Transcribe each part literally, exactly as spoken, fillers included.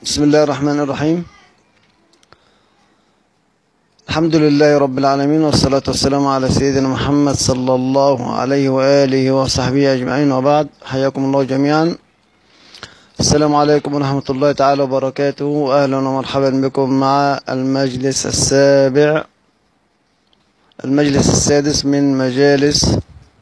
بسم الله الرحمن الرحيم. الحمد لله رب العالمين، والصلاة والسلام على سيدنا محمد صلى الله عليه وآله وصحبه أجمعين، وبعد. حياكم الله جميعا. السلام عليكم ورحمة الله تعالى وبركاته. أهلا ومرحبا بكم مع المجلس السابع المجلس السادس من مجالس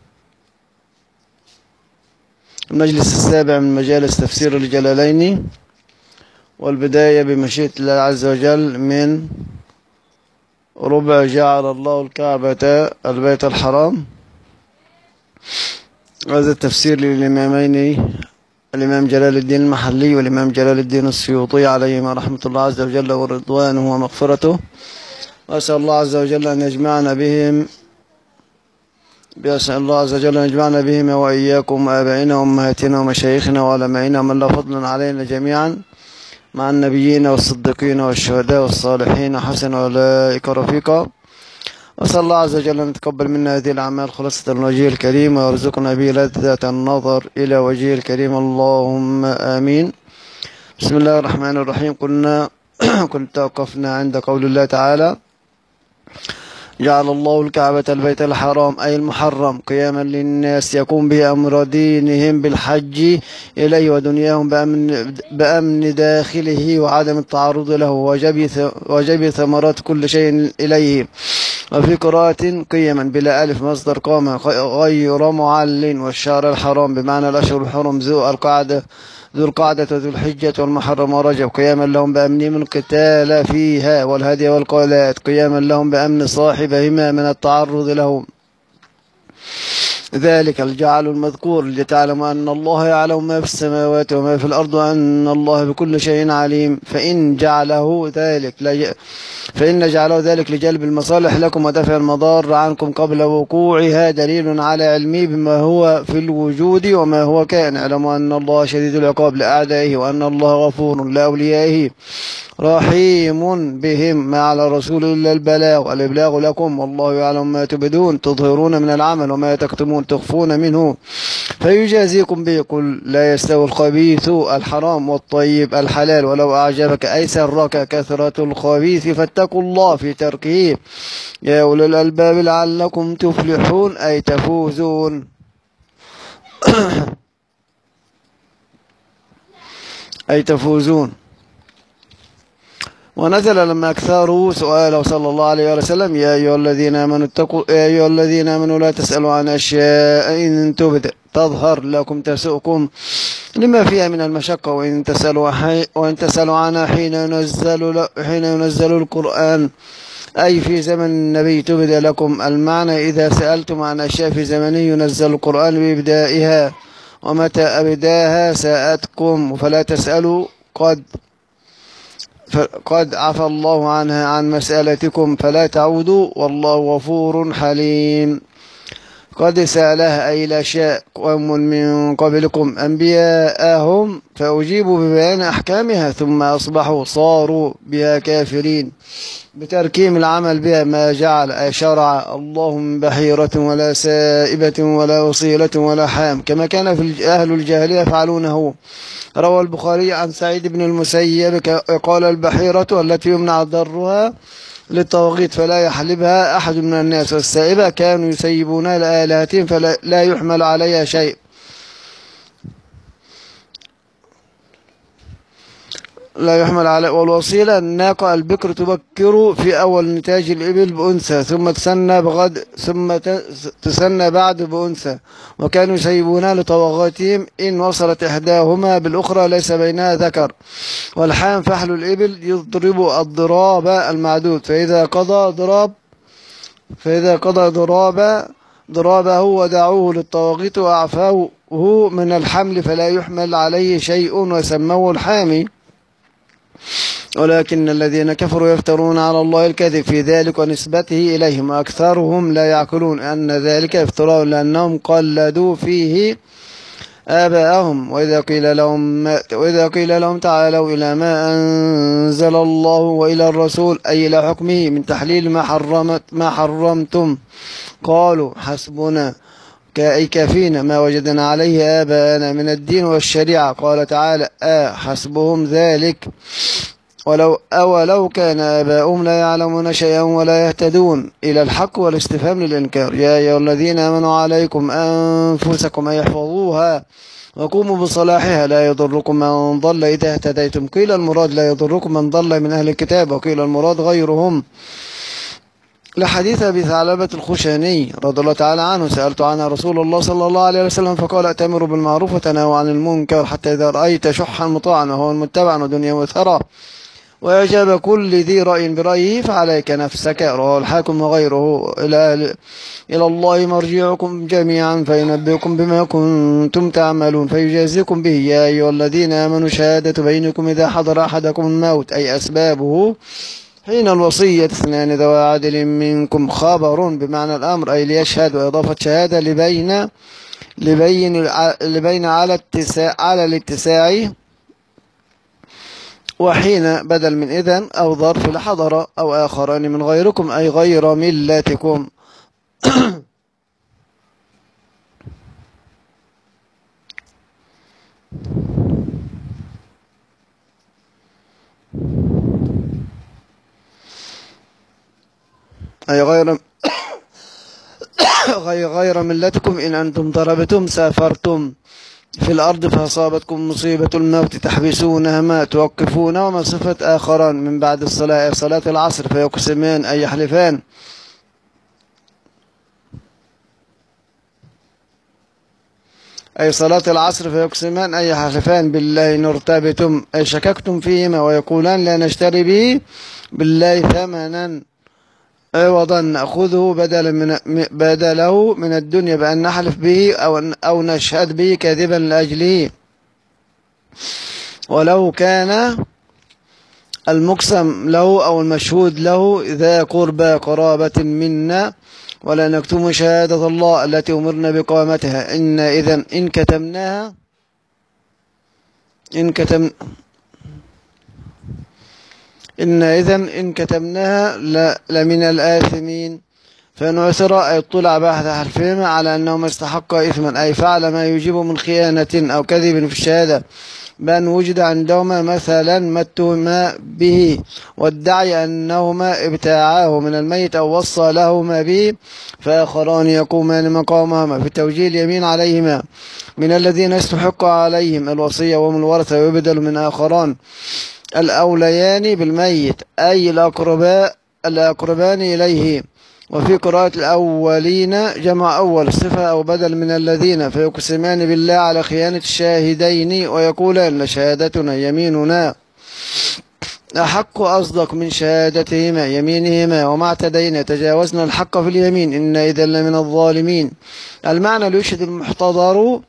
المجلس السابع من مجالس تفسير الجلالين، والبداية بمشيئة الله عز وجل من ربع جعل الله الكعبة البيت الحرام. هذا التفسير للإمامين، الإمام جلال الدين المحلي والإمام جلال الدين السيوطي عليهما رحمة الله عز وجل ورضوانه ومغفرته. وأسأل الله عز وجل أن يجمعنا بهم بأسأل الله عز وجل أن يجمعنا بهم وإياكم وآبائنا وأمهاتنا ومشايخنا وعلمائنا ومن له فضل علينا جميعا، مع النبيين والصديقين والشهداء والصالحين وحسن أولئك رفيقا. وأسأل الله عز وجل أن يتقبل منا هذه الأعمال خلاصة الوجه الكريم، ويرزقنا به لذة النظر إلى وجهه الكريم، اللهم آمين. بسم الله الرحمن الرحيم. قلنا كنت توقفنا عند قول الله تعالى: جعل الله الكعبة البيت الحرام أي المحرم قياما للناس يقوم به أمر دينهم بالحج إليه ودنياهم بأمن, بأمن داخله وعدم التعرض له وجب ثمرات كل شيء إليه. وفي قراءة قيما بلا ألف مصدر قام غير معل، والشهر الحرام بمعنى الأشهر الحرم ذو القعدة ذو القعدة وذو الحجة والمحرم ورجب قياما لهم بأمنهم القتال فيها، والهدي والقولات قياما لهم بأمن صاحبهما من التعرض لهم. ذلك الجعل المذكور لتعلموا أن الله يعلم ما في السماوات وما في الأرض وأن الله بكل شيء عليم. فإن جعله ذلك لج... فإن جعله ذلك لجلب المصالح لكم ودفع المضار عنكم قبل وقوعها دليل على علمه بما هو في الوجود وما هو كائن. اعلموا أن الله شديد العقاب لأعدائه، وأن الله غفور لأوليائه رحيم بهم، ما على الرسول إلا البلاغ الإبلاغ لكم، والله يعلم ما تبدون تظهرون من العمل وما تكتمون تخفون منه فيجازيكم به. قل لا يستوي الخبيث الحرام والطيب الحلال ولو أعجبك أي سرك كثرة الخبيث فاتقوا الله في تركه يا أولي الألباب لعلكم تفلحون أي تفوزون. أي تفوزون. ونزل لما أكثروا سؤاله صلى الله عليه وسلم: يا أيها الذين آمنوا اتقوا يا أيها الذين آمنوا لا تسألوا عن أشياء إن تبد تظهر لكم تسؤكم لما فيها من المشقة، وإن تسألوا حي... وإن تسألوا عنها حين ينزل حين ينزل القرآن أي في زمن النبي تبد لكم. المعنى: إذا سألتم عن أشياء في زمنه ينزل القرآن بإبدائها، ومتى أبداها ساءتكم فلا تسألوا قد قد عفى الله عنها عن مسألتكم فلا تعودوا والله غفور حليم. قد سألها أي لا شاء قوم من قبلكم أنبياءهم فأجيبوا ببيان أحكامها ثم أصبحوا صاروا بها كافرين بتركيم العمل بها، ما جعل أي شرع الله من بحيرة ولا سائبة ولا وصيلة ولا حام كما كان في أهل الجاهلية يفعلونه. روى البخاري عن سعيد بن المسيب قال: البحيرة التي يمنع ضرها للطواغيت فلا يحلبها أحد من الناس، والسائبة كانوا يسيبونها لآلهتهم فلا يحمل عليها شيء. لا يحمل على. والوصيلة الناقة البكر تبكر في أول نتاج الإبل بأنثى ثم تسنى بغد ثم تسنى بعد بأنثى، وكانوا يسيبونها لطواغاتهم إن وصلت إحداهما بالأخرى ليس بينها ذكر. والحام فحل الإبل يضرب الضراب المعدود، فإذا قضى ضراب فإذا قضى ضراب ضرابه ودعوه للطواغيت وأعفوه من الحمل فلا يحمل عليه شيء وسموه الحامي. ولكن الذين كفروا يفترون على الله الكذب في ذلك ونسبته إليهم، وأكثرهم لا يعقلون أن ذلك افتراء لأنهم قلدوا فيه آباءهم. وإذا قيل لهم وإذا قيل لهم تعالوا إلى ما أنزل الله وإلى الرسول أي إلى حكمه من تحليل ما حرمت ما حرمتم قالوا حسبنا أي كافينا ما وجدنا عليه آباءنا من الدين والشريعة. قال تعالى آه حسبهم ذلك ولو أولو كان آباؤهم لا يعلمون شيئا ولا يهتدون إلى الحق والاستفهام للإنكار. يا أيها الذين آمنوا عليكم أنفسكم أي احفظوها وقوموا بصلاحها لا يضركم من ضل إذا اهتديتم. قيل المراد لا يضركم من ضل من أهل الكتاب، وقيل المراد غيرهم، لحديث أبي ثعلبة الخشني رضي الله تعالى عنه سألت عنها رسول الله صلى الله عليه وسلم فقال أتمروا بالمعروف وتنهوا عن المنكر حتى إذا رأيت شحا مطاعا وهو متبعا ودنيا وثرى وإعجاب كل ذي رأي برأيه فعليك نفسك. رواه الحاكم وغيره. إلى إلى الله مرجعكم جميعا فينبئكم بما كنتم تعملون فيجازيكم به. يا أيها الذين آمنوا شهادة بينكم إذا حضر أحدكم الموت أي أسبابه حين الوصية اثنان ذوى عدل منكم. خبر بمعنى الأمر أي ليشهد، وإضافة شهادة لبين لبين لبين على اتساع على الاتساع، وحين بدل من إذن أو ظرف لحضر أو آخران من غيركم أي غير ملتكم. أي غير غير ملتكم إن أنتم ضربتم سافرتم في الأرض فأصابتكم مصيبة الموت تحبسونها ما توقفون. وما صفة آخران من بعد الصلاة صلاة العصر فيقسمان أي يحلفان أي صلاة العصر فيقسمان أي يحلفان بالله إن ارتبتم أي شككتم فيهما ويقولان لا نشتري به بالله ثمنا عوضا نأخذه بدلا من بدله من الدنيا بأن نحلف به أو أو نشهد به كاذبا لأجله. ولو كان المقسم له أو المشهود له ذا قربى قرابة منا ولا نكتم شهادة الله التي أمرنا بقامتها. إن إذن إن كتمناها إن كتم إن إذن إن كتمناها لمن الآثمين. فإن عثر أي اطلع بحث حلفهما على أنهما استحقا إثما أي فعل ما يجيب من خيانة أو كذب في الشهادة بأن وجد عندهما مثلا ما اتهما به وادعي أنهما ابتاعاه من الميت أو وصى لهما به فآخران يقومان مقامهما في توجيه اليمين عليهما من الذين يستحق عليهم الوصية وهم الورثة ويبدل من آخران الأوليان بالميت أي الأقرباء الأقربان إليه. وفي قراءة الأولين جمع أول صفة أو بدل من الذين فيقسمان بالله على خيانة الشاهدين ويقولان لشهادتنا يميننا أحق أصدق من شهادتهما يمينهما وما اعتدينا تجاوزنا الحق في اليمين إن إذا لمن الظالمين. المعنى ليشهد المحتضر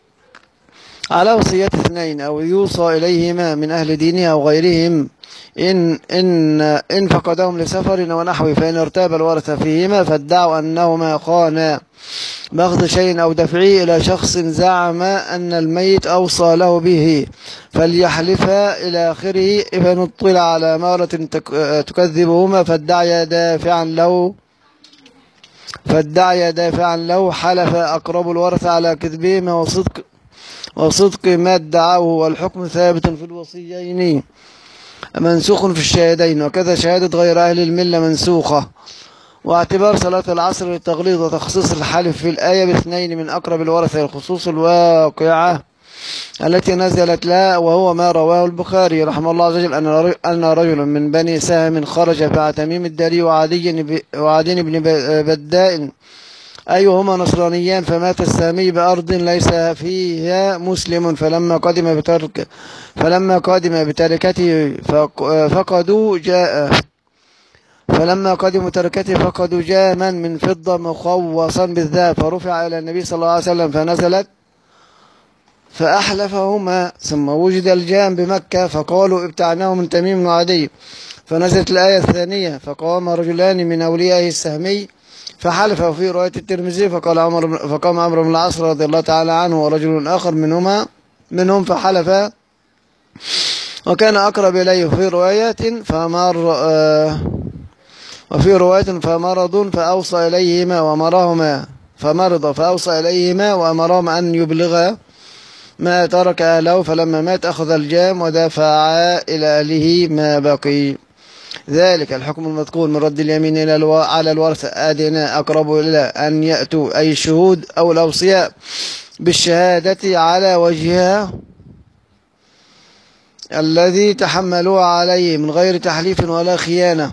على وصية اثنين أو يوصى إليهما من أهل دينه أو غيرهم إن, إن, إن فقدهم لسفر ونحوه فإن ارتاب الورثة فيهما فادعوا أنهما خانا بأخذ شيء أو دفعه إلى شخص زعم أن الميت أوصى له به فليحلفا إلى آخره. فإن اطلع على مرة تكذبهما فادعي دافعا له فادعي دافعا له حلف أقرب الورثة على كذبهما وصدق وصدق ما ادعاه. والحكم ثابت في الوصيين منسوخ في الشهادين وكذا شهادة غير أهل الملة منسوخة. واعتبار صلاة العصر للتغليظ وتخصيص الحلف في الآية باثنين من أقرب الورثة الخصوص الواقعة التي نزلت لها وهو ما رواه البخاري رحمه الله عز وجل أن رجل من بني سهم خرج مع تميم الداري وعدي بن بداء أي هما نصرانيان فمات السامي بأرض ليس فيها مسلم فلما قدم بترك فلما قدم بتركته فقدوا جاء فلما قدموا تركته فقدوا جاما من فضة مخوصا بالذهب فرفع إلى النبي صلى الله عليه وسلم فنزلت فأحلفهما ثم وجد الجام بمكة فقالوا ابتعناه من تميم وعدي فنزلت الآية الثانية فقام رجلان من أوليائه السهمي فحلف. في رواية الترمذي فقال عمر فقام عمرو بن العاص رضي الله تعالى عنه ورجل آخر منهما منهم فحلف وكان أقرب إليه. في رواية فمر آه وفي رواية فمرض فأوصى إليهما ومرهما فمرض فأوصى إليهما وأمرهما أن يبلغا ما ترك أهله، فلما مات أخذ الجام ودفعا إلى أهله ما بقي. ذلك الحكم المذكور من رد اليمين إلى الو... على الورثة أدنى أقرب إلى أن يأتوا أي الشهود أو الأوصياء بالشهادة على وجهها الذي تحملوا عليه من غير تحليف ولا خيانة،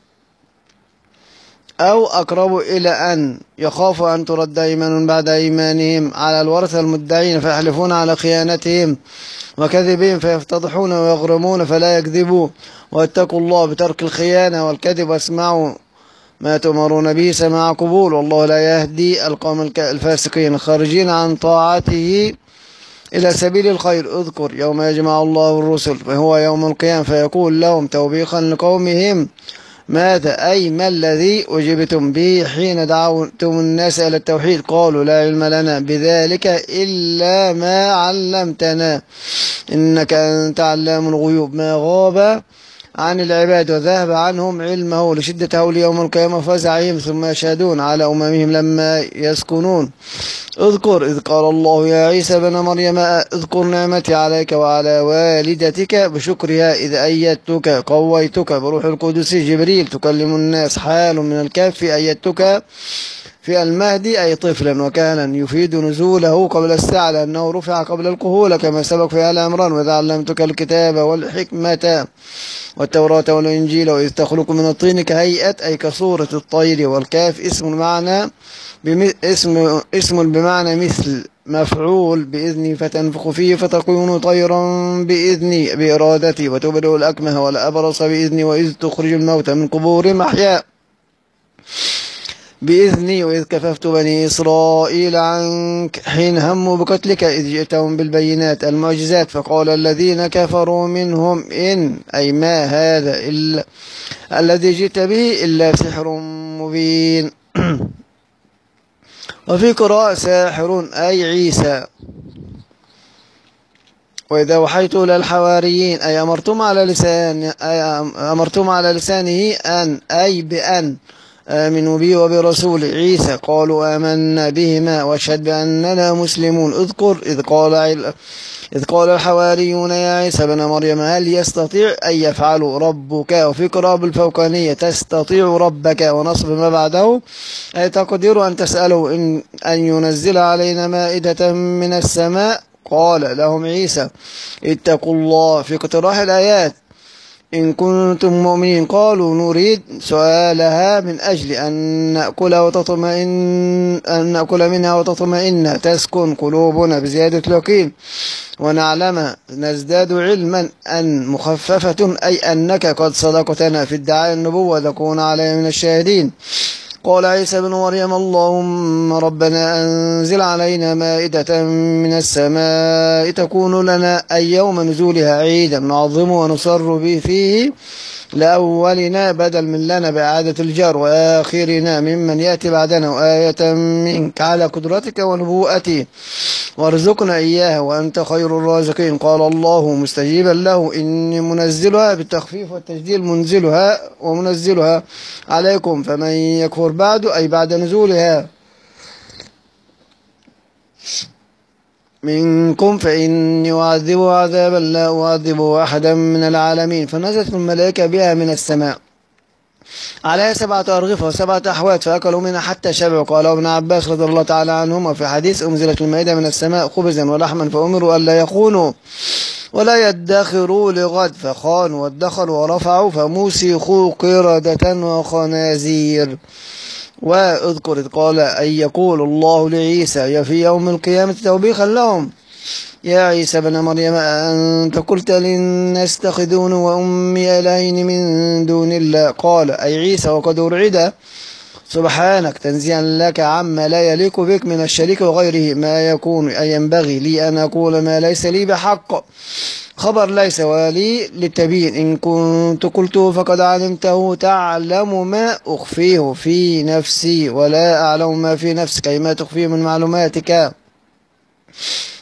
أو أقرب إلى أن يخافوا أن ترد أيمان بعد أيمانهم على الورثة المدعين فيحلفون على خيانتهم وكذبهم فيفتضحون ويغرمون فلا يكذبوا. واتقوا الله بترك الخيانة والكذب واسمعوا ما تؤمرون به سماع قبول، والله لا يهدي القوم الفاسقين الخارجين عن طاعته إلى سبيل الخير. اذكر يوم يجمع الله الرسل فهو يوم القيامة فيقول لهم توبيخا لقومهم ماذا أي ما الذي أجبتم به حين دعوتم الناس إلى التوحيد؟ قالوا لا علم لنا بذلك إلا ما علمتنا إنك أنت علام الغيوب. ما غاب عن العباد وذهب عنهم علمه لشدة هول يوم القيامة فزعهم ثم يشهدون على أممهم لما يسكنون. اذكر إذ قال الله يا عيسى بن مريم اذكر نعمتي عليك وعلى والدتك بشكرها إذ أيدتك قويتك بروح القدس جبريل تكلم الناس. حال من الكاف أيدتك في المهدي أي طفلا وكهلا يفيد نزوله قبل الساعة لأنه رفع قبل الكهولة كما سبق في آل عمران. وإذا علمتك الكتاب والحكمة والتوراة والإنجيل وإذ تخلق من الطين كهيئة أي كصورة الطير. والكاف اسم المعنى اسم اسم بمعنى مثل مفعول بإذني فتنفخ فيه فتكون طيرا بإذني بإرادتي وتبرئ الأكمه والأبرص بإذني وإذ تخرج الموتى من قبورهم أحياء بإذني وإذ كففت بني إسرائيل عنك حين هموا بقتلك إذ جئتهم بالبينات المعجزات فقال الذين كفروا منهم إن أي ما هذا إلا الذي جئت به إلا سحر مبين. وفي قراءة ساحر أي عيسى. وإذا وحيت إلى الحواريين أي أمرتم على لسان أي أمرتم على لسانه أن أي بأن آمنوا بي وبرسول عيسى قالوا آمنا بهما واشهد بأننا مسلمون. اذكر إذ قال إذ قال الحواريون يا عيسى بن مريم هل يستطيع أن يفعل ربك. وفي قراءة الفوقانية تستطيع ربك ونصب ما بعده أي تقدر أن تسأله إن أن ينزل علينا مائدة من السماء. قال لهم عيسى اتقوا الله في اقتراح الآيات إن كنتم مؤمنين. قالوا نريد سؤالها من أجل أن نأكل وتطمئن أن نأكل منها وتطمئن تسكن قلوبنا بزيادة اليقين ونعلم نزداد علما أن مخففة أي أنك قد صدقتنا في ادعاء النبوة تكون علينا من الشاهدين. قال عيسى بن مريم اللهم ربنا أنزل علينا مائدة من السماء تكون لنا أي يوم نزولها عيدا نعظمه ونصر به فيه لأولنا بدل من لنا بإعادة الجار وآخرنا ممن يأتي بعدنا وآية منك على قدرتك ونبوءتي وارزقنا إياها وأنت خير الرازقين. قال الله مستجيبا له إني منزلها بالتخفيف والتجديد منزلها ومنزلها عليكم فمن يكفر بعد أي بعد نزولها منكم فإني أعذبه عذابا لا أعذبه أحدا من العالمين. فنزلت الملائكة بها من السماء عليها سبعة أرغفة وسبعة أحوات فأكلوا منها حتى شبعوا. قال ابن عباس رضي الله تعالى عنهما في حديث أنزلت المائدة من السماء خبزا ولحما فأمروا ألا يخونوا ولا يدخروا لغد فخانوا وادخروا ورفعوا فموسخوا قردة وخنازير. واذكر إذ قال أن يقول الله لعيسى في يوم القيامة توبيخا لهم يا عيسى بن مريم أنت قلت للناس اتخذوني وأمي إلهين من دون الله. قال أي عيسى وقد أرعد سبحانك تنزيها لك عما لا يليق بك من الشريك وغيره ما يكون أن ينبغي لي أن أقول ما ليس لي بحق خبر ليس ولي للتبيين إن كنت قلته فقد علمته تعلم ما أخفيه في نفسي ولا أعلم ما في نفسك أي ما تخفيه من معلوماتك.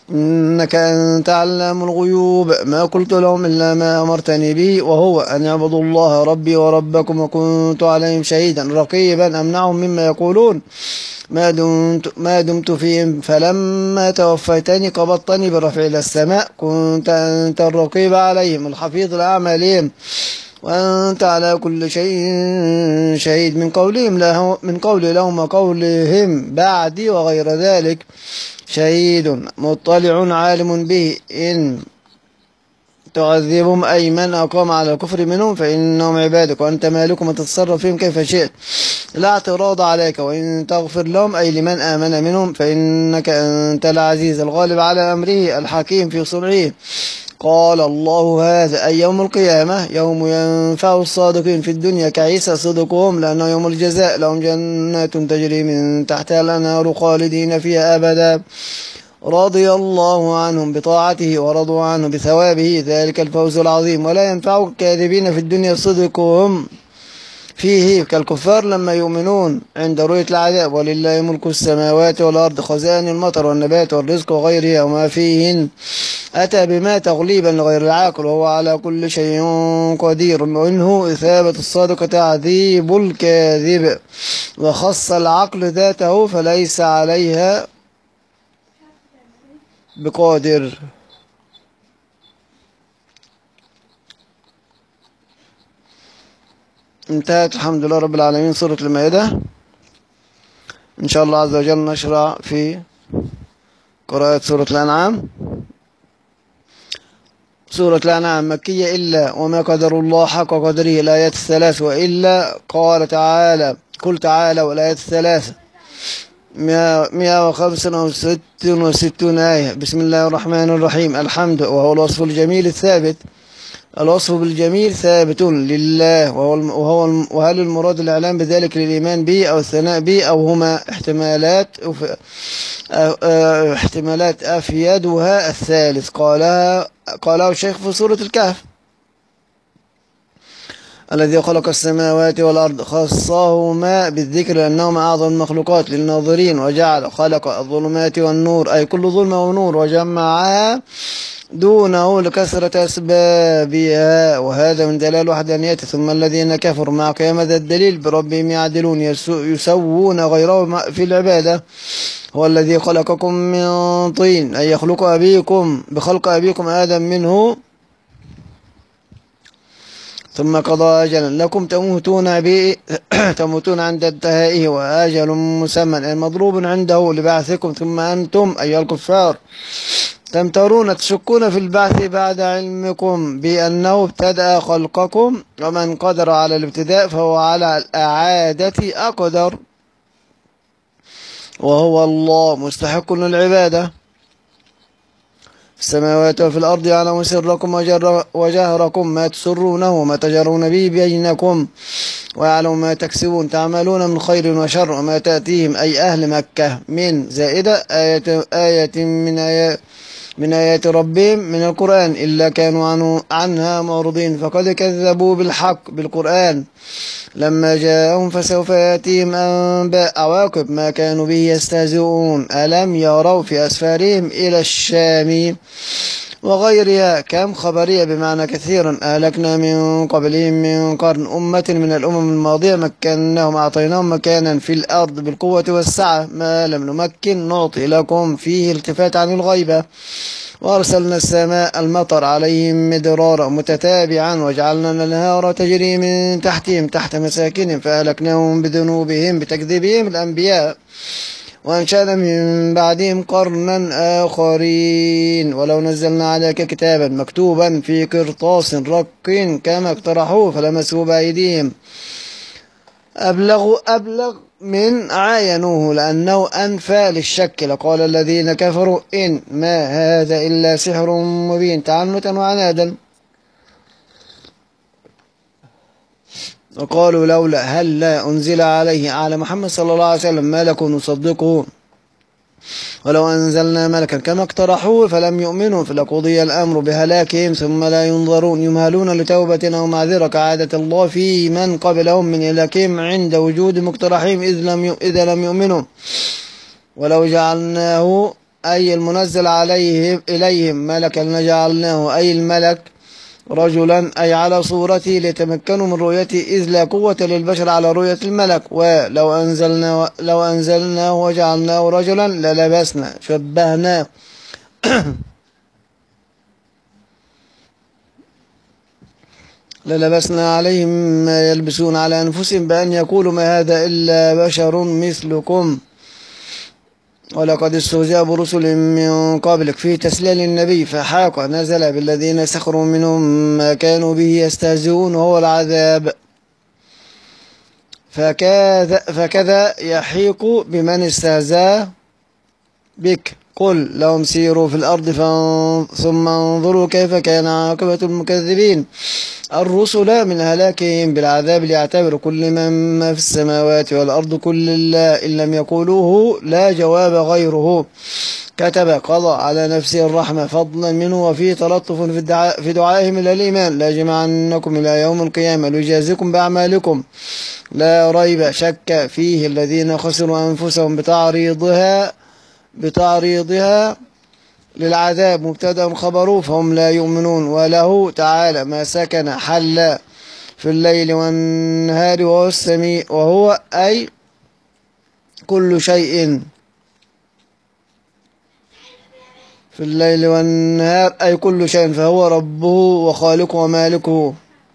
إنك أنت علام الغيوب ما قلت لهم إلا ما أمرتني به وهو أن يعبدوا الله ربي وربكم وكنت عليهم شهيدا رقيبا أمنعهم مما يقولون ما دمت, ما دمت فيهم فلما توفيتني قبضتني بالرفع إلى السماء كنت أنت الرقيب عليهم الحفيظ الأعمالهم وأنت على كل شيء شهيد من قولهم له من قول لهم وقولهم بعدي وغير ذلك شهيد مطلع عالم به إن تعذبهم أي من أقام على الكفر منهم فإنهم عبادك وأنت مالكم وتتصرف فيهم كيف شئت لا اعتراض عليك وإن تغفر لهم أي لمن آمن منهم فإنك أنت العزيز الغالب على أمره الحكيم في صنعه قال الله هذا أي يوم القيامة يوم ينفع الصادقين في الدنيا كعيسى صدقهم لأنه يوم الجزاء لهم جنات تجري من تحتها الأنهار خالدين فيها أبدا رضي الله عنهم بطاعته ورضوا عنه بثوابه ذلك الفوز العظيم ولا ينفع الكاذبين في الدنيا صدقهم فيه كالكفار لما يؤمنون عند رؤية العذاب ولله ملك السماوات والأرض خزائن المطر والنبات والرزق وغيرها وما فيهن أتى بما تغليبا لغير العاقل وهو على كل شيء قدير وإنه إثابة الصادق تعذيب الكاذب وخص العقل ذاته فليس عليها بقادر انتهت الحمد لله رب العالمين سورة المائدة. إن شاء الله عز وجل نشرع في قراءة سورة الأنعام. سورة الأنعام مكية إلا وما قدر الله حق قدره الآيات الثلاث وإلا قال تعالى قل تعالى والآيات الثلاثة مئة وخمسة وست وستون آية. بسم الله الرحمن الرحيم الحمد وهو الوصف الجميل الثابت الوصف بالجميل ثابت لله وهو, وهو وهل المراد الإعلام بذلك للإيمان به أو الثناء به أو هما احتمالات احتمالات أفيدها الثالث قالها قاله الشيخ في سورة الكهف الذي خلق السماوات والأرض خصهما بالذكر لأنهما أعظم المخلوقات للناظرين وجعل خلق الظلمات والنور أي كل ظلمة ونور وجمعها دونه لكثرة أسبابها وهذا من دلال وحدانيته. ثم الذين كفروا مع قيام ذا الدليل بربهم يعدلون يسوون غيره في العبادة هو الذي خلقكم من طين أي يخلق أبيكم بخلق أبيكم آدم منه ثم قضى أجلا لكم تموتون به تموتون عند انتهائه وأجل مسمى مضروب عنده لبعثكم ثم أنتم أيها الكفار تمترون تشكون في البعث بعد علمكم بأنه ابتدأ خلقكم ومن قدر على الابتداء فهو على الإعادة أقدر وهو الله مستحق للعبادة السماوات وفي الأرض يعلم سركم وجهركم ما تسرونه وما تجرون به بينكم ويعلم ما تكسبون تعملون من خير وشر وما تأتيهم أي أهل مكة من زائدة آية, آية من آيات من آيات ربهم من القرآن إلا كانوا عنه عنها معرضين فقد كذبوا بالحق بالقرآن لما جاءهم فسوف يأتيهم أنباء عواقب ما كانوا به يستهزئون ألم يروا في أسفارهم إلى الشام وغيرها كم خبرية بمعنى كثيرا أهلكنا من قبلهم من قرن أمة من الأمم الماضية مكناهم أعطيناهم مكانا في الأرض بالقوة والسعة ما لم نمكن نعطي لكم فيه التفات عن الغيبة وأرسلنا السماء المطر عليهم مدرارا متتابعا وجعلنا الأنهار تجري من تحتهم تحت مساكنهم فأهلكناهم بذنوبهم بتكذيبهم الأنبياء وأنشأنا من بعدهم قرنا آخرين ولو نزلنا عليك كتابا مكتوبا في قرطاس رق كما اقترحوه فلمسوا بأيديهم أبلغ أبلغ من عاينوه لأنه أنفى للشك لقال الذين كفروا إن ما هذا إلا سحر مبين تعنتا وعنادا وقالوا لولا هل لا أنزل عليه على محمد صلى الله عليه وسلم ملك نصدقه ولو أنزلنا ملكا كما اقترحوه فلم يؤمنوا فلقضي الأمر بهلاكهم ثم لا ينظرون يمهلون لتوبة أو معذرة كعادة الله في من قبلهم من إهلاكهم عند وجود مقترحهم إذ لم إذا لم يؤمنوا ولو جعلناه أي المنزل عليهم إليهم ملكا لجعلناه أي الملك رجلا أي على صورته ليتمكنوا من رؤيته إذ لا قوة للبشر على رؤية الملك. ولو أنزلنا لو أنزلناه وجعلناه رجلا للبسنا شبهناه للبسنا عليهم ما يلبسون على أنفسهم بأن يقولوا ما هذا إلا بشر مثلكم ولقد استهزئ برسل من قبلك في تسليل النبي فحاق نزل بالذين سخروا منهم ما كانوا به يستهزئون وهو العذاب فكذا, فكذا يحيق بمن استهزأ بك. قل لهم سيروا في الأرض ثم انظروا كيف كان عاقبة المكذبين. الرسل من هلاكهم بالعذاب ليعتبر كل من ما في السماوات والأرض كل الله إن لم يقولوه لا جواب غيره. كتب قضى على نفسه الرحمة فضلا منه وفيه تلطف في, الدعاء في دعائهم إلى الإيمان لا يجمعنكم إلى يوم القيامة ليجازيكم بأعمالكم لا ريب شك فيه الذين خسروا أنفسهم بتعريضها بتعريضها للعذاب مبتدأ خبروه فهم لا يؤمنون. وله تعالى ما سكن حل في الليل والنهار وهو السميع وهو أي كل شيء في الليل والنهار أي كل شيء فهو ربه وخالقه ومالكه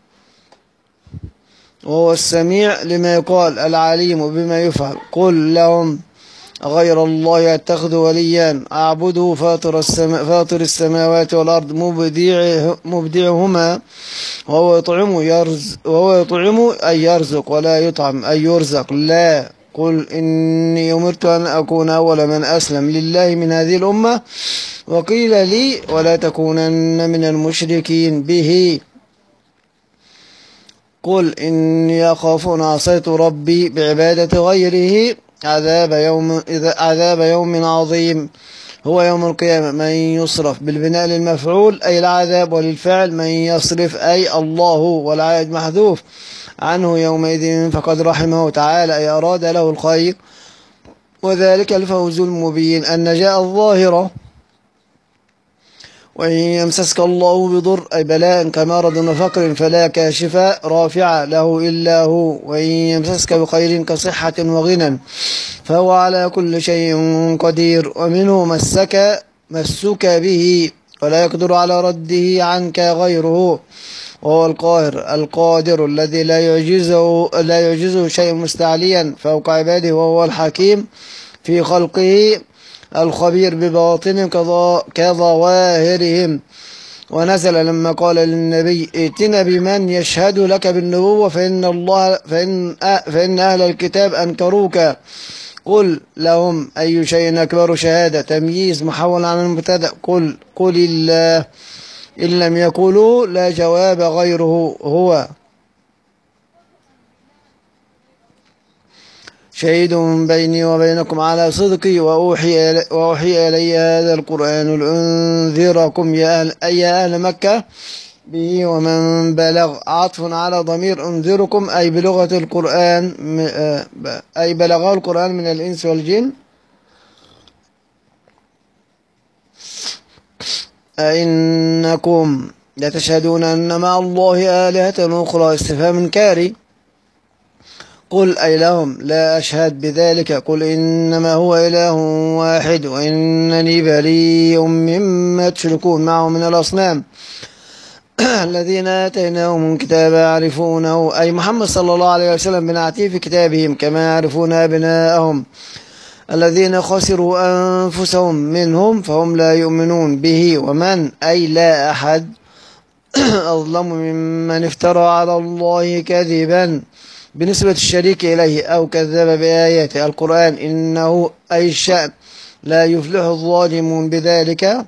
وهو السميع لما يقال العليم بما يفعل. قل لهم غير الله يتخذ وليا أعبده فاطر, السما فاطر السماوات والأرض مبدع مبدعهما وهو يطعم يرز وهو يطعم أي يرزق ولا يطعم أي يرزق. لا قل إني أمرت أن أكون أول من أسلم لله من هذه الأمة وقيل لي ولا تكونن من المشركين به. قل إني أخاف أن عصيت ربي بعبادة غيره عذاب يوم عذاب يوم عظيم هو يوم القيامة. من يصرف بالبناء للمفعول أي العذاب وللفعل من يصرف أي الله والعائد محذوف عنه يومئذ فقد رحمه تعالى أي أراد له الخير وذلك الفوز المبين النجاة الظاهرة. وإن يمسسك الله بضر أي بلاء كمرض وفقر فلا كاشف رافع له إلا هو وإن يمسسك بخير كصحة وغنى فهو على كل شيء قدير. ومنه مسك مسك به ولا يقدر على رده عنك غيره وهو القاهر القادر الذي لا يعجزه لا يعجزه شيء مستعليا فوق عباده وهو الحكيم في خلقه الخبير بباطن كظواهرهم. ونزل لما قال للنبي ائتنا بمن يشهد لك بالنبوة فإن الله فإن فإن أهل الكتاب أنكروك. قل لهم أي شيء أكبر شهادة تمييز محول عن المبتدأ. قل قل الله إن لم يقولوا لا جواب غيره هو شهيد بيني وبينكم على صدقي وأوحي, وأوحي إلي هذا القرآن لأنذركم يا أهل, أي أهل مكة به ومن بلغ عطف على ضمير أنذركم أي بلغة القرآن أي بلغه القرآن من الإنس والجن. أئنكم لتشهدون أن مع الله آلهة أخرى استفهام كاري. قل أي لهم لا أشهد بذلك قل إنما هو إله واحد وإنني بريء مما تشركون معه من الأصنام الذين آتيناهم كتابا يعرفونه أي محمد صلى الله عليه وسلم بنعته في كتابهم كما يعرفون أبناءهم الذين خسروا أنفسهم منهم فهم لا يؤمنون به. ومن أي لا أحد أظلم ممن افترى على الله كذبا بنسبة الشريك إليه أو كذب بآياته القرآن إنه أي الشأن لا يفلح الظالمون بذلك.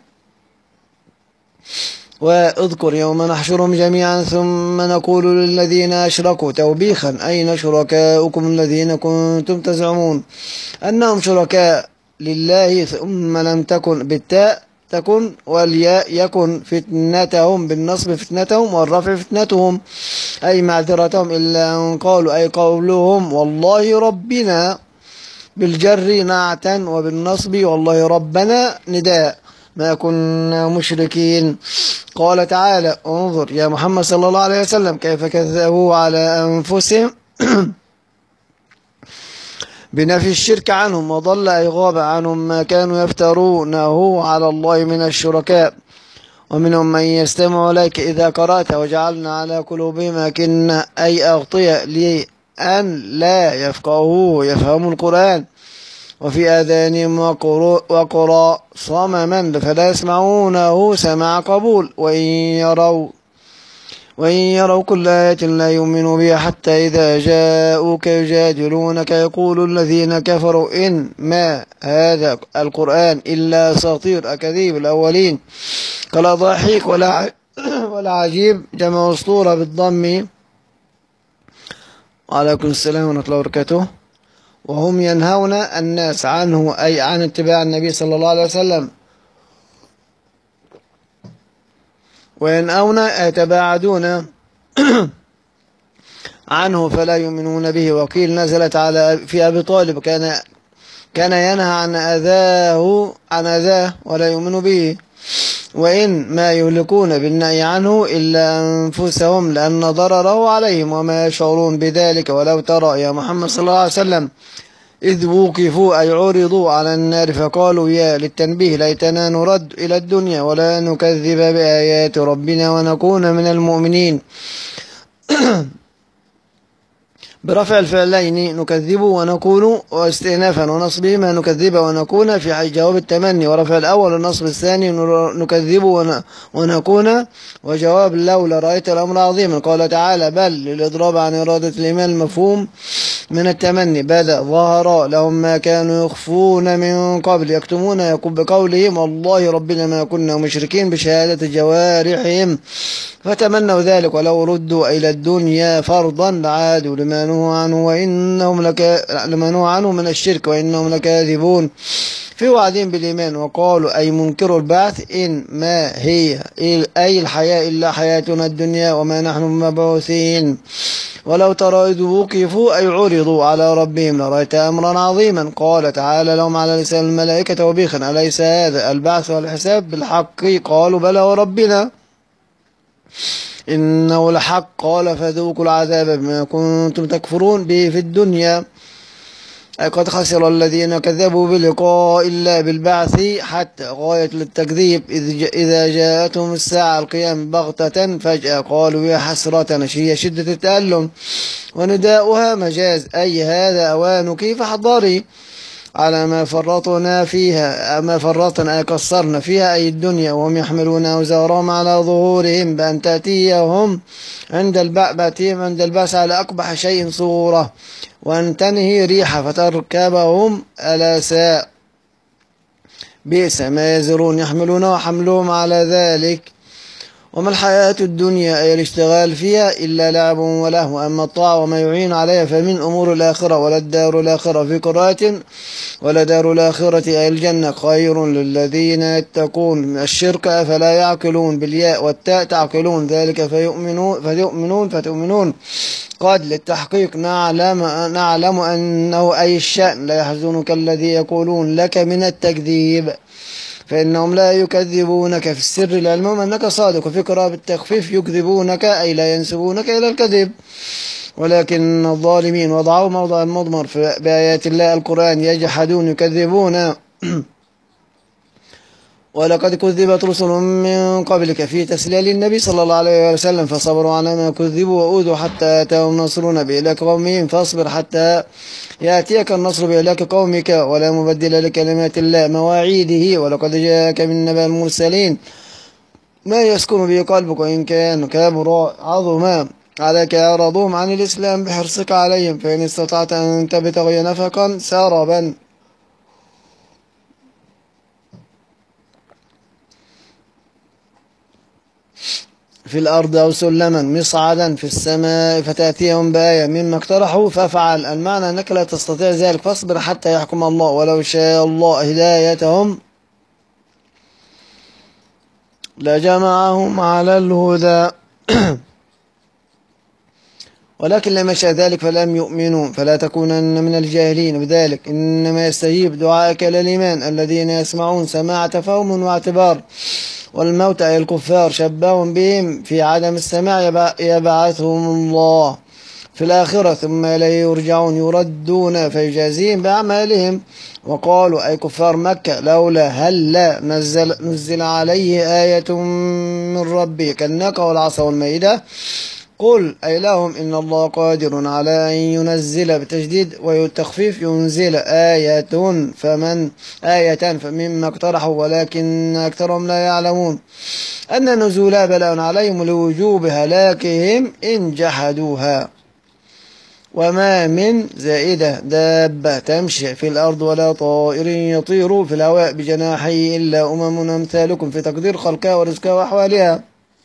واذكر يوم نحشرهم جميعا ثم نقول للذين أشركوا توبيخا أين شركاؤكم الذين كنتم تزعمون أنهم شركاء لله ثم لم تكن بالتاء تكن والياء يكن فتنتهم بالنصب فتنتهم والرفع فتنتهم أي معذرتهم إلا أن قالوا أي قولهم والله ربنا بالجر نعتا وبالنصب والله ربنا نداء ما كنا مشركين. قال تعالى انظر يا محمد صلى الله عليه وسلم كيف كذبوا على أنفسهم بنفي الشرك عنهم وضل أي غاب عنهم ما كانوا يفترونه على الله من الشركاء ومنهم من يستمع إليك إذا قرأت وجعلنا على قلوبهم أكنة أي أغطية لأن لا يفقهوه يفهموا القرآن وفي آذانهم وقراء صمما فلا يسمعونه سمع قبول وإن يروا وإن يروا كل آية لا يؤمنوا بها حتى إذا جاءوك يجادلونك يقول الذين كفروا إن ما هذا القرآن إلا أساطير أكاذيب الأولين قال ضحيك ولا ولا عجيب جمع أسطورة بالضم. وعليكم السلام ورحمة الله وبركاته. وهم ينهون الناس عنه أي عن اتباع النبي صلى الله عليه وسلم وينأون يتباعدون عنه فلا يؤمنون به. وقيل نزلت على في أبي طالب كان كان ينهى عن أذاه عن أذاه ولا يؤمن به. وإن ما يهلكون بالنهي عنه إلا أنفسهم لأن ضرره عليهم وما يشعرون بذلك. ولو ترى يا محمد صلى الله عليه وسلم إذ وقفوا أي عرضوا على النار فقالوا يا للتنبيه ليتنا نرد إلى الدنيا ولا نكذب بآيات ربنا ونكون من المؤمنين. برفع الفعلين نكذب ونكون واستئنافا ونصبهما نكذب ونكون في جواب التمني ورفع الأول والنصب الثاني نكذب ونكون وجواب لولا رأيت الأمر عظيما. قال تعالى بل للإضراب عن إرادة الإيمان المفهوم من التمني بدا ظهر لهم ما كانوا يخفون من قبل يكتمون يقول بقولهم والله ربنا ما كنا مشركين بشهادة جوارحهم فتمنوا ذلك ولو ردوا إلى الدنيا فرضا لعادوا لما نهوا عنه وإنهم لك لما نهوا عنه من الشرك وإنهم لكاذبون في وعدهم بالإيمان. وقالوا أي منكروا البعث إن ما هي أي الحياة إلا حياتنا الدنيا وما نحن مبعوثين. ولو ترى إذ وقفوا أي عرضوا على ربهم لرأيت أمرا عظيما. قال تعالى لهم على لسان الملائكة وبيخا أليس هذا البعث والحساب بالحق قالوا بلى وربنا إنه لحق قال فذوقوا العذاب بما كنتم تكفرون به في الدنيا أي قد خسر الذين كذبوا بلقاء الله بالبعث حتى غاية للتكذيب إذا جاءتهم الساعة القيام بغتة فجأة قالوا يا حسرة هي شدة التألم ونداؤها مجاز أي هذا أوانك فاحضري على ما فرطنا فيها ما فرطنا أي قصرنا فيها أي الدنيا وهم يحملون أوزارهم على ظهورهم بأن تأتيهم عند البأتهم عند البأس على أقبح شيء صورة وأن تنهي ريحة فتركبهم ألاساء بئس ما يزرون يحملون وحملهم على ذلك. وما الحياة الدنيا أي الاشتغال فيها إلا لعب ولهو أما الطاعة وما يعين عليها فمن أمور الآخرة ولا الدار الآخرة في قراءة ولا دار الآخرة أي الجنة خير للذين يتقون الشرك أفلا يعقلون بالياء والتاء تعقلون ذلك فيؤمنون فيؤمنون فتؤمنون قد للتحقيق نعلم, نعلم أنه أي الشأن لا يحزنك الذي يقولون لك من التكذيب فإنهم لا يكذبونك في السر العلم أنك صادق وفي قراءة بالتخفيف يكذبونك أي لا ينسبونك إلى الكذب ولكن الظالمين وضعوا موضع المضمر بآيات الله القرآن يجحدون يكذبون ولقد كذبت رسل من قبلك في تسليل النبي صلى الله عليه وسلم فصبروا على ما كذبوا وأوذوا حتى أتاهم نصرنا بإهلاك قومهم فاصبر حتى يأتيك النصر بإهلاك قومك ولا مبدل لكلمات الله مواعيده ولقد جاءك من نبأ المرسلين ما يسكن به قلبك وإن كان كبر عظما عليك إعراضهم عن الإسلام بحرصك عليهم فإن استطعت أن تبتغي نفقا سربا في الأرض أو سلما مصعدا في السماء فتأتيهم بآية مما اقترحوا فافعل المعنى أنك لا تستطيع ذلك فاصبر حتى يحكم الله ولو شاء الله هدايتهم لجمعهم على الهدى ولكن لما شاء ذلك فلم يؤمنوا فلا تكونن من الجاهلين بذلك، إنما يستجيب دعاءك للإيمان الذين يسمعون سماع تفهم واعتبار، والموت أي الكفار شبه بهم في عدم السماع يبعثهم الله في الآخرة ثم إليه يرجعون يردون فيجازيهم بأعمالهم. وقالوا أي كفار مكة لولا هلا نزل, نزل عليه آية من ربه كالناقة والعصا والمائدة. قل أي لهم إن الله قادر على أن ينزل بتجديد والتخفيف ينزل آية فمن آية فمما اقترحوا ولكن أكثرهم لا يعلمون أن نزولها بلاء عليهم لوجوب هلاكهم إن جحدوها. وما من زائدة دابة تمشي في الأرض ولا طائر يطير في الهواء بجناحيه إلا أمم أمثالكم في تقدير خلقها ورزقها وأحوالها.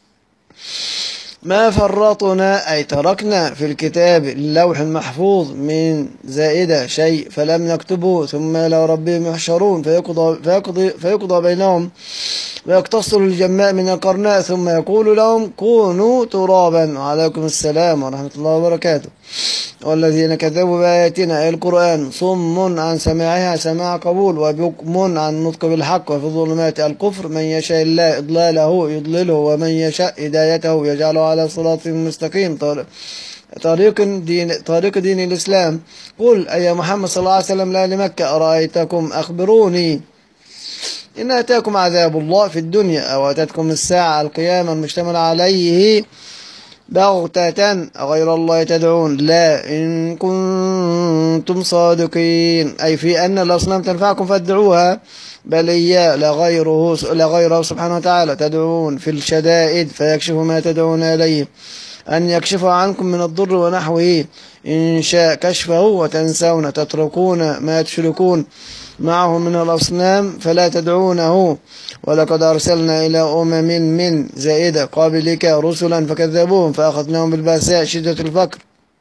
ما فرطنا أي تركنا في الكتاب اللوح المحفوظ من زائدة شيء فلم نكتبه ثم إلى ربهم يحشرون فيقضى, فيقضي, فيقضى بينهم ويقتصر الجماء من القرناء ثم يقول لهم كونوا ترابا. وعليكم السلام ورحمة الله وبركاته. والذين كذبوا بآياتنا أي القرآن صم عن سماعها سماع قبول وبكم عن نطق بالحق وفي الظلمات الكفر من يشاء الله إضلاله يضلله ومن يشاء هدايته يجعله على صراط مستقيم طريق دين, طريق دين الإسلام. قل أي محمد صلى الله عليه وسلم لأهل مكة أرأيتكم أخبروني إن أتاكم عذاب الله في الدنيا أو أتتكم الساعة القيامة المشتمل عليه بغتة غير الله تدعون لا إن كنتم صادقين أي في أن الأصنام تنفعكم فادعوها بل إياه لا غيره, لا غيره سبحانه وتعالى تدعون في الشدائد فيكشف ما تدعون إليه أن يكشف عنكم من الضر ونحوه إن شاء كشفه وتنسون تتركون ما تشركون معه من الأصنام فلا تدعونه. ولقد أرسلنا إلى أمم من زائدة قابلك رسلا فكذبوهم فأخذناهم بالبأساء شدة الفقر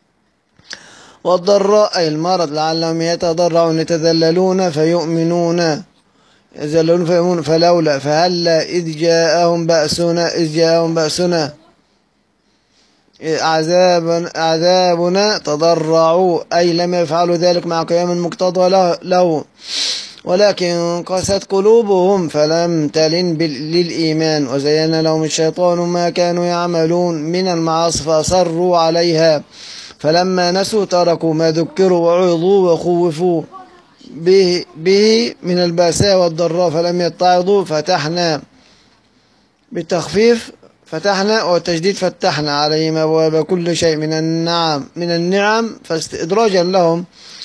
والضراء أي المرض لعلهم يتضرعون يتذللون فيؤمنون يذلون فيؤمنون فلولا فهلا إذ جاءهم بأسنا إذ جاءهم بأسنا عذاب عذابنا تضرعوا أي لم يفعلوا ذلك مع قيام المقتضى له ولكن قست قلوبهم فلم تلن للإيمان وزين لهم الشيطان ما كانوا يعملون من المعاصي فأصروا عليها فلما نسوا تركوا ما ذكروا وعظوا وخوفوا به, به من البأساء والضراء فلم يتعظوا فتحنا بالتخفيف فتحنا والتجديد فتحنا عليهم أبواب كل شيء من النعم من النعم فاستدراجا لهم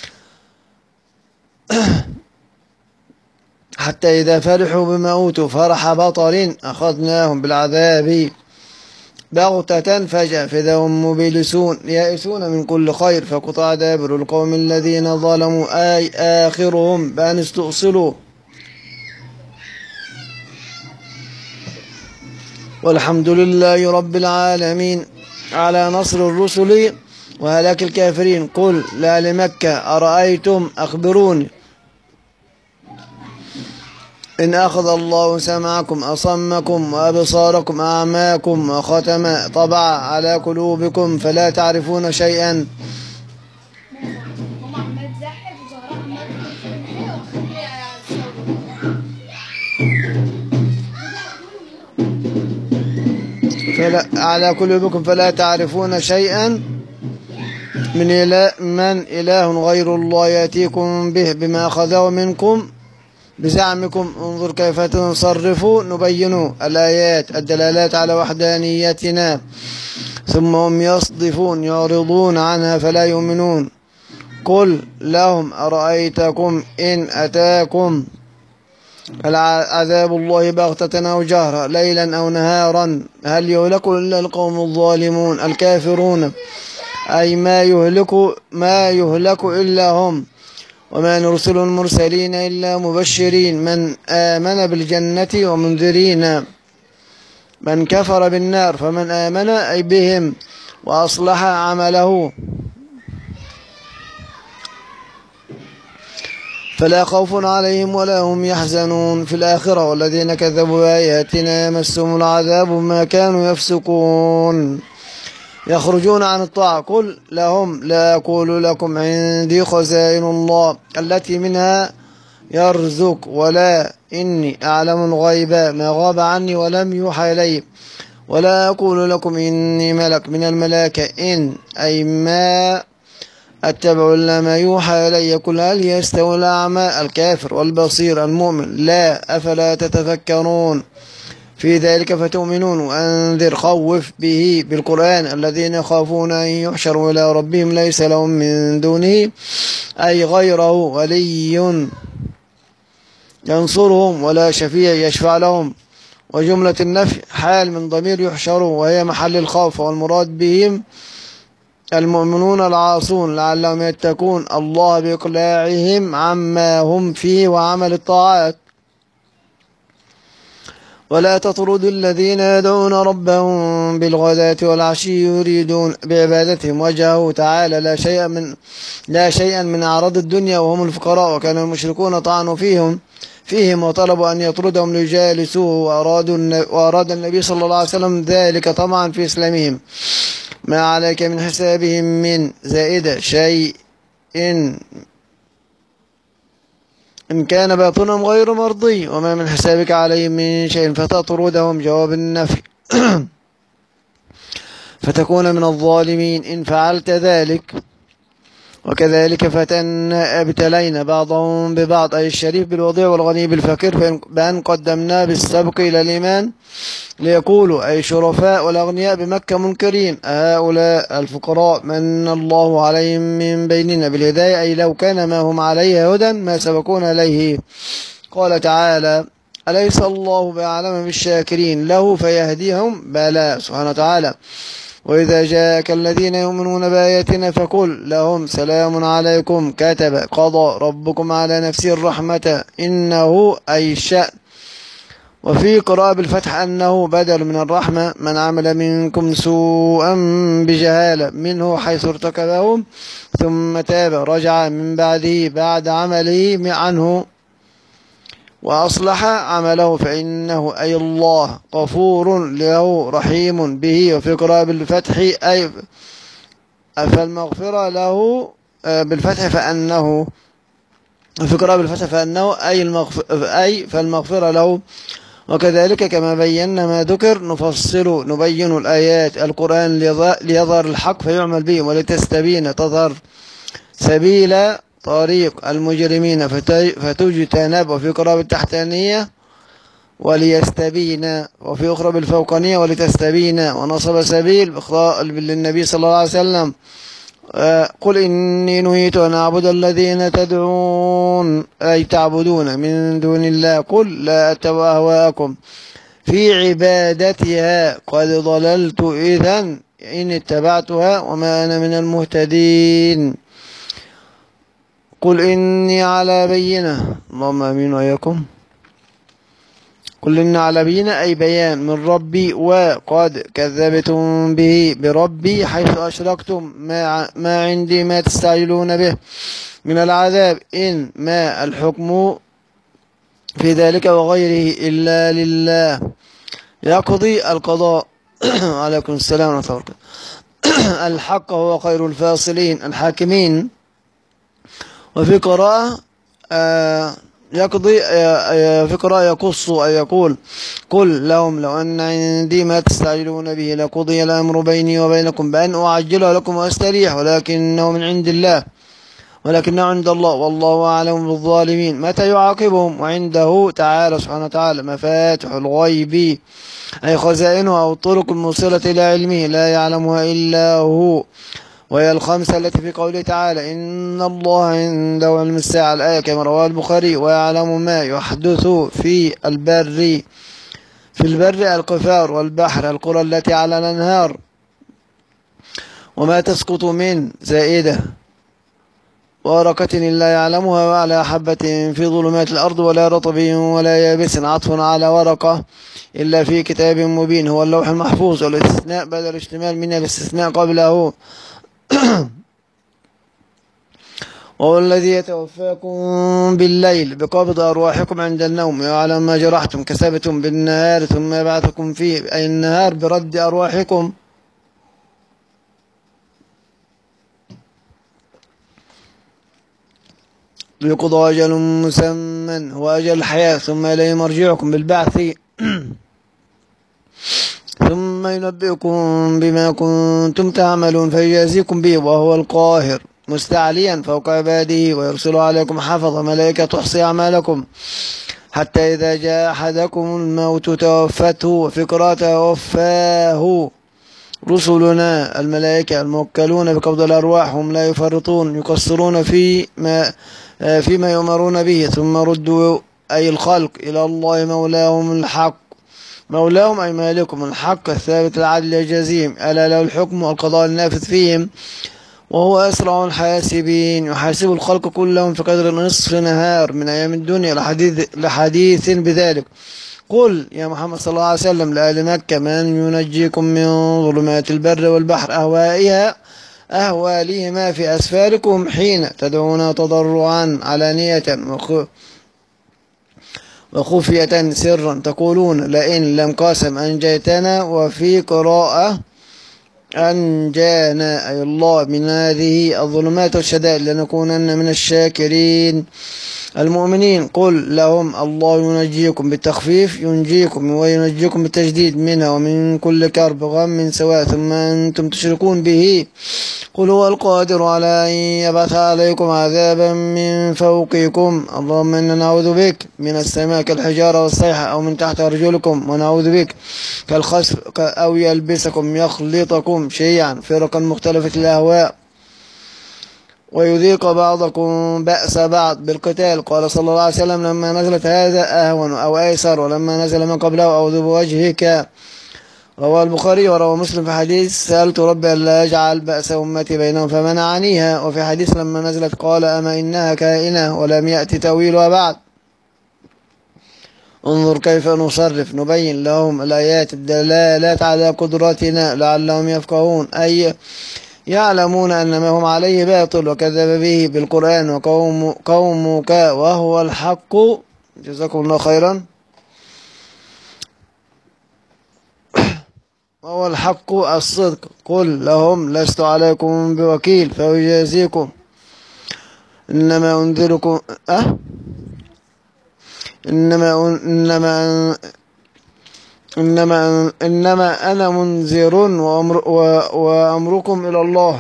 حتى إذا فرحوا بما أوتوا فرح بطر أخذناهم بالعذاب بغتة فجأة فإذا هم مبلسون يائسون من كل خير فقطع دابر القوم الذين ظلموا أي آخرهم بأن استؤصلوا. والحمد لله رب العالمين على نصر الرسل وهلاك الكافرين. قل لأهل مكة أرأيتم أخبروني إن أخذ الله سمعكم أصمكم وأبصاركم أعماكم وختم طبع على قلوبكم فلا تعرفون شيئا فلا على قلوبكم فلا تعرفون شيئا من إله, من إله غير الله يأتيكم به بما أخذه منكم بزعمكم. انظر كيف تصرف نبين الآيات الدلالات على وحدانيتنا ثم هم يصدفون يعرضون عنها فلا يؤمنون. قل لهم أرأيتكم إن أتاكم عذاب الله بغتة أو جهرا ليلا أو نهارا هل يهلك إلا القوم الظالمون الكافرون أي ما يهلك ما يهلك إلا هم وما نرسل المرسلين إلا مبشرين من آمن بالجنة ومنذرين من كفر بالنار فمن آمن أي بهم وأصلح عمله فلا خوف عليهم ولا هم يحزنون في الآخرة. والذين كذبوا بآياتنا يمسهم العذاب ما كانوا يفسقون. يخرجون عن الطاعة. قل لهم لا أقول لكم عندي خزائن الله التي منها يرزق، ولا إني أعلم الغيب ما غاب عني ولم يوحى إلي، ولا أقول لكم إني ملك من الملائكة إن أي ما أتبع إلا ما يوحى إلي. قل هل يستوي الأعمى الكافر والبصير المؤمن؟ لا، أفلا تتفكرون في ذلك فتؤمنون. وأنذر خوف به بالقرآن الذين يخافون أن يحشروا إلى ربهم ليس لهم من دونه أي غيره ولي ينصرهم ولا شفيع يشفع لهم. وجملة النفي حال من ضمير يحشروا وهي محل الخوف، والمراد بهم المؤمنون العاصون لعلهم يتقون الله بإقلاعهم عما هم فيه وعمل الطاعات. ولا تطرد الذين يدعون ربهم بالغداة والعشي يريدون بعبادتهم وجهه تعالى لا شيء من لا شيئا من أعراض الدنيا وهم الفقراء. وكان المشركون طعنوا فيهم فيهم وطلبوا أن يطردهم ليجالسوه، وأرادوا وأراد النبي صلى الله عليه وسلم ذلك طمعا في إسلامهم. ما عليك من حسابهم من زائدة شيء إن إن كان باطنهم غير مرضي، وما من حسابك عليهم من شيء فتطردهم جواب النفي فتكون من الظالمين إن فعلت ذلك. وكذلك فتنا ابتلينا بعضهم ببعض أي الشريف بالوضيع والغني بالفقير بأن قدمنا بالسبق إلى الإيمان ليقولوا أي شرفاء والأغنياء بمكة منكرين هؤلاء الفقراء من الله عليهم من بيننا بالهداية أي لو كان ما هم عليه هدى ما سبقون إليه. قال تعالى أليس الله بأعلم بالشاكرين له فيهديهم بلى سبحانه وتعالى. وإذا جاءك الذين يؤمنون بآياتنا فقل لهم سلام عليكم كتب قضى ربكم على نفسه الرحمة إنه أي الشأن. وفي قراءة بالفتح أنه بدل من الرحمة من عمل منكم سوءا بجهالة منه حيث ارتكبه ثم تاب رجع من بعده بعد عمله عنه وأصلح عمله فإنه أي الله غفور له رحيم به. وفي قراءة بالفتح أي فالمغفرة له بالفتح فأنه في قراءة بالفتح فأنه أي, المغفر أي فالمغفرة له. وكذلك كما بينا ما ذكر نفصل نبين الآيات القرآن ليظهر الحق فيعمل به ولتستبين تظهر سبيل طريق المجرمين فتجتنب. وفي قراءة التحتانية وليستبين، وفي أخرى بالفوقانية ولتستبين. ونصب سبيل للنبي صلى الله عليه وسلم قل إني نهيت أن أعبد الذين تدعون أي تعبدون من دون الله قل لا أتبع أهواءكم في عبادتها قد ضللت إذا إن اتبعتها وما أنا من المهتدين. قل إني على بينة اللهم أمين وإياكم قل إني على بينة أي بيان من ربي وقد كذبتم به بربي حيث أشركتم ما, ما عندي ما تستعجلون به من العذاب إن ما الحكم في ذلك وغيره إلا لله يقضي القضاء عليكم السلام ورحمة الله وبركاته. الحق هو خير الفاصلين الحاكمين. وفي قراءة آه يقضي آه في قراءة يقص أي يقول قل لهم لو أن عندي ما تستعجلون به لقضي الأمر بيني وبينكم بأن أعجله لكم وأستريح ولكنه من عند الله ولكنه عند الله والله أعلم بالظالمين. متى يعاقبهم؟ وعنده تعالى سبحانه وتعالى مفاتح الغيب أي خزائنه أو الطرق الموصلة إلى علمه لا يعلمها إلا هو. وهي الخمسة التي في قوله تعالى إن الله عنده علم الساعة الآية كما رواه البخاري. ويعلم ما يحدث في البر في البر القفار والبحر القرى التي على الأنهار وما تسقط من زائدة ورقة إلا يعلمها وعلى حبة في ظلمات الأرض ولا رطب ولا يابس عطف على ورقة إلا في كتاب مبين هو اللوح المحفوظ. والاستثناء بدل الاشتمال من الاستثناء قبله. وهو الذي يتوفاكم بالليل بقبض أرواحكم عند النوم ويعلم ما جرحتم كسبتم بالنهار ثم يبعثكم فيه أي النهار برد أرواحكم ليقضى أجل مسمى هو أجل الحياة ثم إليه مرجعكم بالبعث ثم ينبئكم بما كنتم تعملون فيجازيكم به وهو القاهر مستعليا فوق عباده ويرسل عليكم حفظ ملائكة تحصي أعمالكم حتى إذا جاء أحدكم الموت توفته وفي قراءة توفاه رسلنا الملائكة الموكلون بقبض الأرواح هم لا يفرطون يقصرون فيما فيما يؤمرون به ثم ردوا أي الخلق إلى الله مولاهم الحق مولاهم أي مالكم الحق الثابت العدل يجازيهم ألا له الحكم والقضاء النافذ فيهم وهو أسرع الحاسبين يحاسب الخلق كلهم في قدر نصف نهار من أيام الدنيا لحديث, لحديث بذلك قل يا محمد صلى الله عليه وسلم لأهل مكة من ينجيكم من ظلمات البر والبحر أهوائها أهواليهما في أسفاركم حين تدعون تضرعا علانية وخفية سرا تقولون لئن لم قاسم أنجيتنا وفي قراءة أنجانا أي الله من هذه الظلمات والشدائد لنكونن من الشاكرين المؤمنين قل لهم الله ينجيكم بالتخفيف ينجيكم وينجيكم بالتجديد منها ومن كل كرب غم سواء ثم أنتم تشركون به قل هو القادر على أن يبعث عليكم عذابا من فوقكم اللهم إنا نعوذ بك من السماء كالحجارة والصيحة أو من تحت أرجلكم ونعوذ بك كالخسف أو يلبسكم يخلطكم شيئا فرقا مختلفة الأهواء ويذيق بعضكم بأس بعض بالقتال قال صلى الله عليه وسلم لما نزلت هذا أهون أو أيسر ولما نزل من قبله أعوذ بوجهك رواه البخاري وروى مسلم في حديث سألت ربي ألا يجعل بأس أمتي بينهم فمنعنيها وفي حديث لما نزلت قال أما إنها كائنة ولم يأتي تأويلها بعد انظر كيف نصرف نبين لهم الآيات الدلالات على قدرتنا لعلهم يفقهون أي يعلمون أن ما هم عليه باطل وكذب به بالقرآن وقوم قومك وهو الحق جزاكم الله خيرا وهو الحق الصدق قل لهم لست عليكم بوكيل فيجازيكم إنما أنذركم أه إنما إنما إنما إنما أنا منذر وأمر وأمركم إلى الله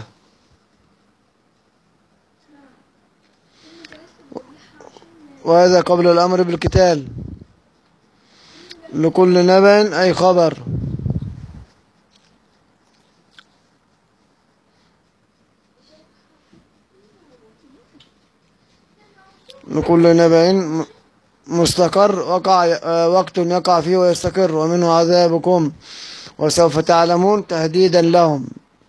وهذا قبل الأمر بالقتال لكل نبأ أي خبر لكل نبأ مستقر وقع وقت يقع فيه ويستقر ومنه عذابكم وسوف تعلمون تهديدا لهم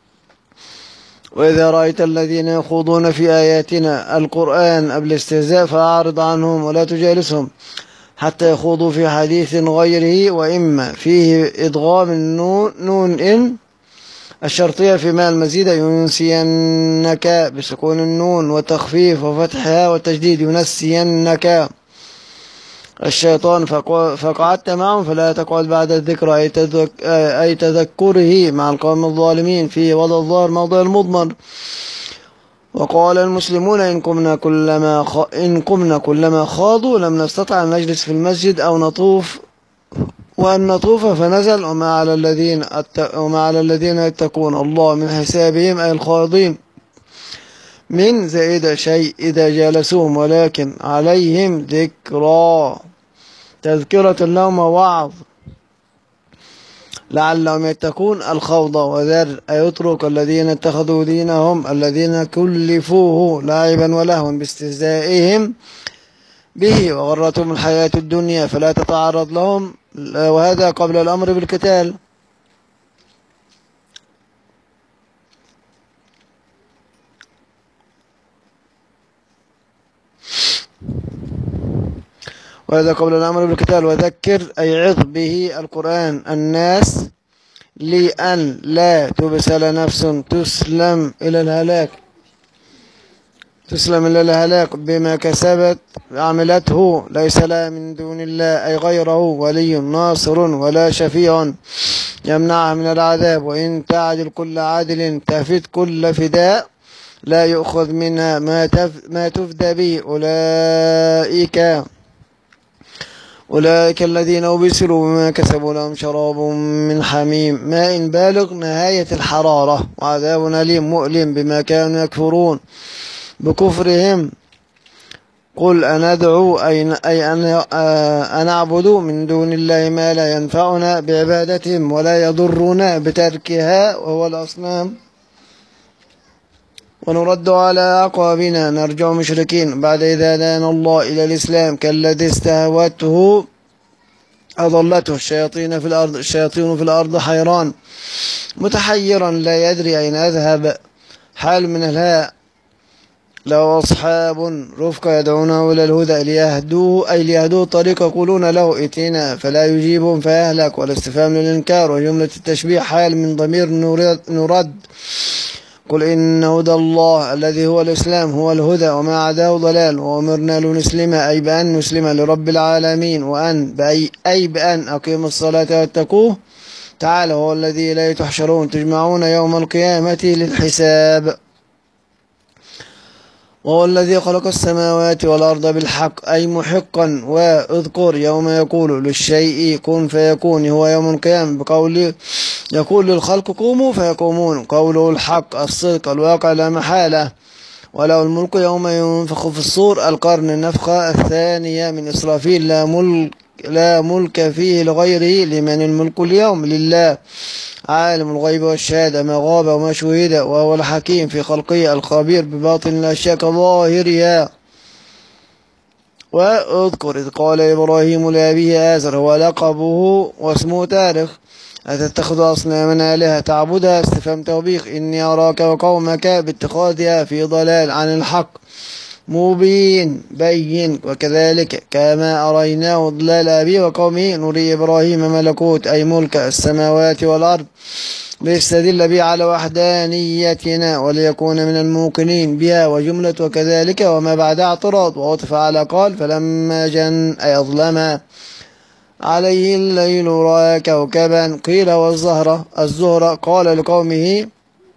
وإذا رأيت الذين يخوضون في آياتنا القرآن بالاستهزاء فأعرض عنهم ولا تجالسهم حتى يخوضوا في حديث غيره وإما فيه إدغام النون نون إن الشرطية في ماء المزيد ينسينك بسكون النون وتخفيف وفتحها والتجديد ينسينك الشيطان فقعدت معهم فلا تقعد بعد الذكر أي, تذك أي تذكره مع القوم الظالمين في وضع الظاهر موضع المضمر وقال المسلمون إن قمنا كلما, خ... إن قمنا كلما خاضوا لم نستطع أن نجلس في المسجد أو نطوف وأن نطوف فنزل وما على الذين أت... وما على الذين يتقون الله من حسابهم أي الخاضين من زائد شيء إذا جالسوهم ولكن عليهم ذكرى تذكرة لهم وعظ لعلهم يتقون الخوض وذر أيترك الذين اتخذوا دينهم الذين كلفوه لاعبا ولهوا باستهزائهم به وغرتهم الحياة الدنيا فلا تتعرض لهم وهذا قبل الأمر بالقتال وهذا قبل الأمر بالقتال وذكر أي عظ به القرآن الناس لأن لا تبسل نفس تسلم إلى الهلاك تسلم إلى الهلاك بما كسبت عملته ليس لها من دون الله أي غيره ولي ناصر ولا شفيع يمنعها من العذاب وإن تعدل كل عادل تفت كل فداء لا يؤخذ منها ما, تف ما تفدى به. أولئك أولئك الذين أبصروا بما كسبوا لهم شراب من حميم ماء بالغ نهاية الحرارة وعذاب أليم مؤلم بما كانوا يكفرون بكفرهم. قل أندعو أي أن نعبد من دون الله ما لا ينفعنا بعبادتهم ولا يضرنا بتركها وهو الأصنام، ونرد على أعقابنا نرجع مشركين بعد إذا هدانا الله إلى الإسلام كالذي استهوته أضلته الشياطين في الأرض الشياطين في الأرض حيران متحيرا لا يدري أين أذهب. حال من الهاء له أصحاب رفق يدعونه إلى الهدى ليهدوه أي ليهدوه الطريق يقولون له ائتنا فلا يجيبهم فيهلك، والاستفهام للإنكار وجملة التشبيه حال من ضمير نرد. قل إن هدى الله الذي هو الإسلام هو الهدى وما عداه ضلال، وأمرنا لنسلم أي بأن نسلم لرب العالمين، وأن بأي أي بأن أقيموا الصلاة واتقوه تعالى هو الذي إليه تحشرون تجمعون يوم القيامة للحساب. وهو الذي خلق السماوات والأرض بالحق أي محقا. واذكر يوم يقول للشيء كن فيكون هو يوم القيامة بقول يقول للخلق قوموا فيقومون، قوله الحق الصدق الواقع لا محالة. وله الملك يوم ينفخ في الصور القرن النفخة الثانية من إسرافيل لا ملك, لا ملك فيه لغيره. لمن الملك اليوم؟ لله عالم الغيب والشهادة ما غاب وما شهد وهو الحكيم في خلقه الخبير بباطن الأشياء كظاهرها. واذكر إذ قال إبراهيم لأبيه آزر هو لقبه واسمه تاريخ أتتخذ أصناما آلهة تعبدها استفهام توبيخ إني أراك وقومك باتخاذها في ضلال عن الحق مبين بين. وكذلك كما أريناه ضلال أبي وقومه نري إبراهيم ملكوت أي ملك السماوات والأرض ليستدل به على وحدانيتنا وليكون من الموقنين بها. وجملة وكذلك وما بعد اعتراض وعطف على قال فلما جن أي أظلم عليه الليل رأى كوكبا قيل والزهرة الزهرة قال لقومه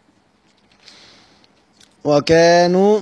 وكانوا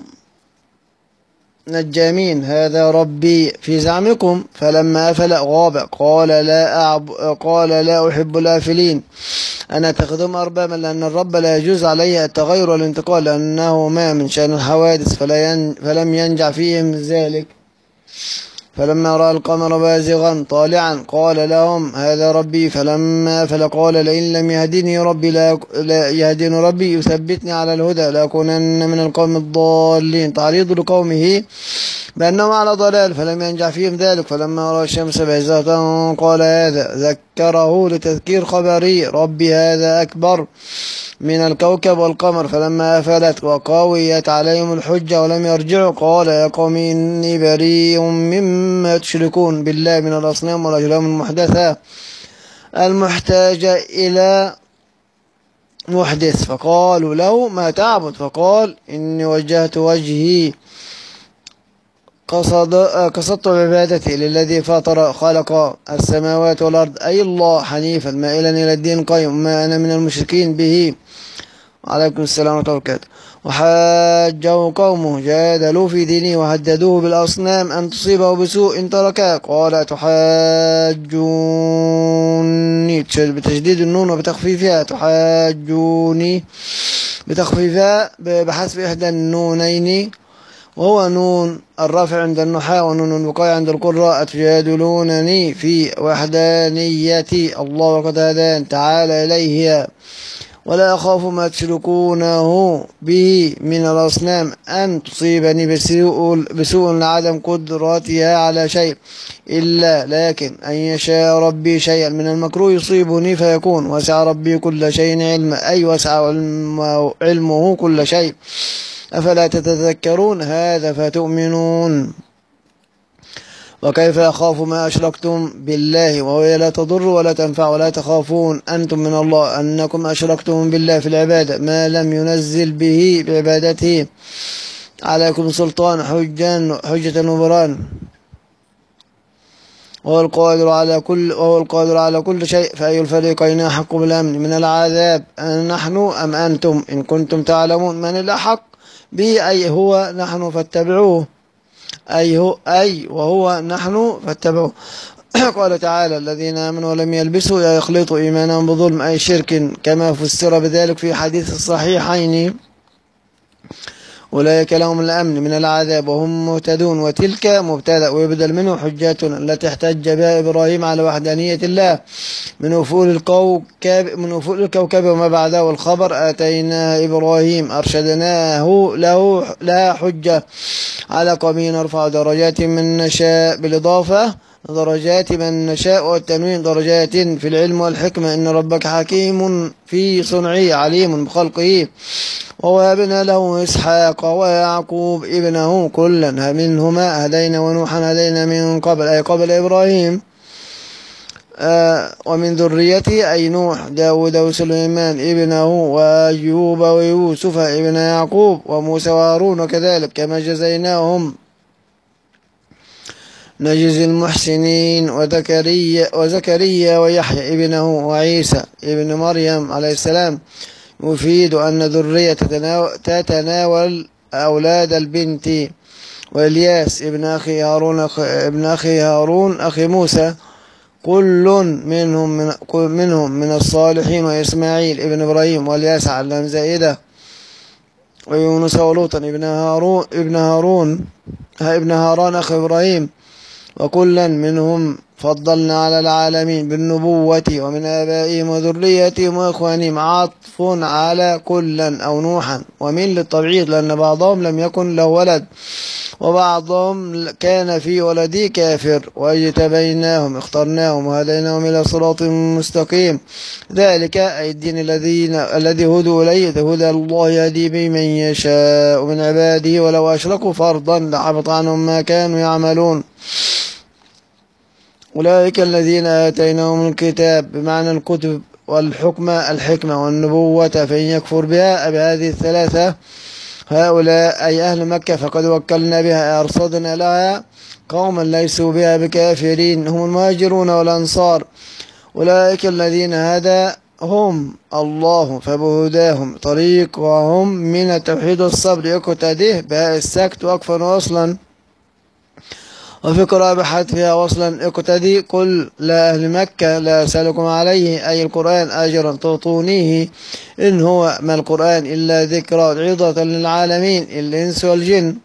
نجامين هذا ربي في زعمكم فلما أفل غاب قال لا أعب قال لا أحب الآفلين أنا أتخذهم أربابا لأن الرب لا يجوز عليه التغير والانتقال لأنه ما من شأن الحوادث فلا ين فلم ينجع فيهم ذلك. فلما رأى القمر بازغا طالعا قال لهم هذا ربي فلما أفل قال لئن لم يهدني ربي لا, لا يهدني ربي يثبتني على الهدى لأكونن من القوم الضالين تعريض لقومه بأنهم على ضلال فلم ينجع فيهم ذلك. فلما رأى الشمس بازغة قال هذا ذكره لتذكير خبري ربي هذا أكبر من الكوكب والقمر فلما أفلت وقاويت عليهم الحجة ولم يرجعوا قال يا قوم إني بريء مما تشركون بالله من الأصنام والأجرام المحدثة المحتاجة إلى محدث. فقالوا له ما تعبد فقال إني وجهت وجهي قصد قصدت عبادتي للذي فاطر خلق السماوات والأرض أي الله حنيفا مائلا إلى الدين قيم ما أنا من المشركين به. عليكم السلام ورحمة الله وبركاته. وحاجه قومه جادلوا في دينه وهددوه بالأصنام أن تصيبه بسوء تركه قال تحاجوني بتشديد النون وبتخفيفها تحاجوني بتخفيفها بحسب إحدى النونين وهو نون الرافع عند النحاة ونون الوقاية عند القراء تجادلونني في وحدانيتي الله وقد هدان تعالى إليه ولا أخاف ما تشركونه به من الأصنام أن تصيبني بسوء, بسوء لعدم قدرتها على شيء إلا لكن أن يشاء ربي شيئا من المكروه يصيبني فيكون وسع ربي كل شيء علما أي وسع علمه كل شيء أفلا تتذكرون هذا فتؤمنون. وكيف أخاف ما أشركتم بالله وهي لا تضر ولا تنفع ولا تخافون أنتم من الله أنكم أشركتم بالله في العبادة ما لم ينزل به بعبادته عليكم سلطان حجة حجة وبران وهو القادر على كل وهو القادر على كل شيء فأي الفريقين أحق بالأمن من العذاب نحن أم أنتم إن كنتم تعلمون من الأحق به أي هو نحن فاتبعوه، أي هو أي وهو نحن فاتبعوه. قال تعالى الذين آمنوا ولم يلبسوا يخلطوا إيمانهم بظلم أي شرك، كما فسر بذلك في حديث الصحيحين أولئك لهم الأمن من العذاب وهم مهتدون. وتلك مبتدأ ويبدل منه حجتنا التي احتج بها إبراهيم على وحدانية الله من أفول الكوكب من أفول الكوكب وما بعده، والخبر آتيناه إبراهيم أرشدناه له لها حجة على قوم نرفع درجات من نشاء، بالإضافة درجات من نشاء والتنوين درجات في العلم والحكمة، إن ربك حكيم في صنعه عليم بخلقه. ووهبنا له إسحاق ويعقوب ابنه كلا منهما هدينا ونوحا هدينا من قبل أي قبل إبراهيم، آه ومن ذريته أي نوح داود وسليمان ابنه وأيوب ويوسف ابن يعقوب وموسى وهارون، وكذلك كما جزيناهم نجزي المحسنين. وزكريا وزكريا ويحيى ابنه وعيسى ابن مريم عليه السلام، يفيد أن ذرية تتناول أولاد البنت. وإلياس ابن أخي هارون أخ ابن أخي هارون أخي موسى كل منهم من كل منهم من الصالحين، وإسماعيل ابن إبراهيم والياس علم زائدة، ويونس ولوطا ابن هارون ابن هارون ابن هاران أخي إبراهيم، وكلا منهم فضلنا على العالمين بالنبوة، ومن آبائهم وذريتهم وإخوانهم عطف على كلا أو نوحا، ومن للتبعيض لأن بعضهم لم يكن له ولد وبعضهم كان في ولده كافر، واجتبيناهم اخترناهم وهديناهم إلى صراط مستقيم، ذلك أي الدين الذين الذي هدوا إليه هدى الله يهدي به من يشاء من عباده، ولو أشركوا فرضا لحبط عنهم ما كانوا يعملون. أولئك الذين آتيناهم الكتاب بمعنى الكتب والحكمة الحكمة والنبوة، فإن يكفر بها بهذه الثلاثة هؤلاء أي أهل مكة فقد وكلنا بها أرصدنا لها قوما ليسوا بها بكافرين، هم المهاجرون والأنصار. أولئك الذين هداهم الله فبهداهم طريقهم من التوحيد والصبر يقتديه بها السكت وقفا وصلا، وفي قراءة بحذفها وصلا اقتدي قل لا أهل مكة لا أسألكم عليه أي القرآن أجرا تعطونيه، إن هو ما القرآن إلا ذكرى عظة للعالمين الإنس والجن.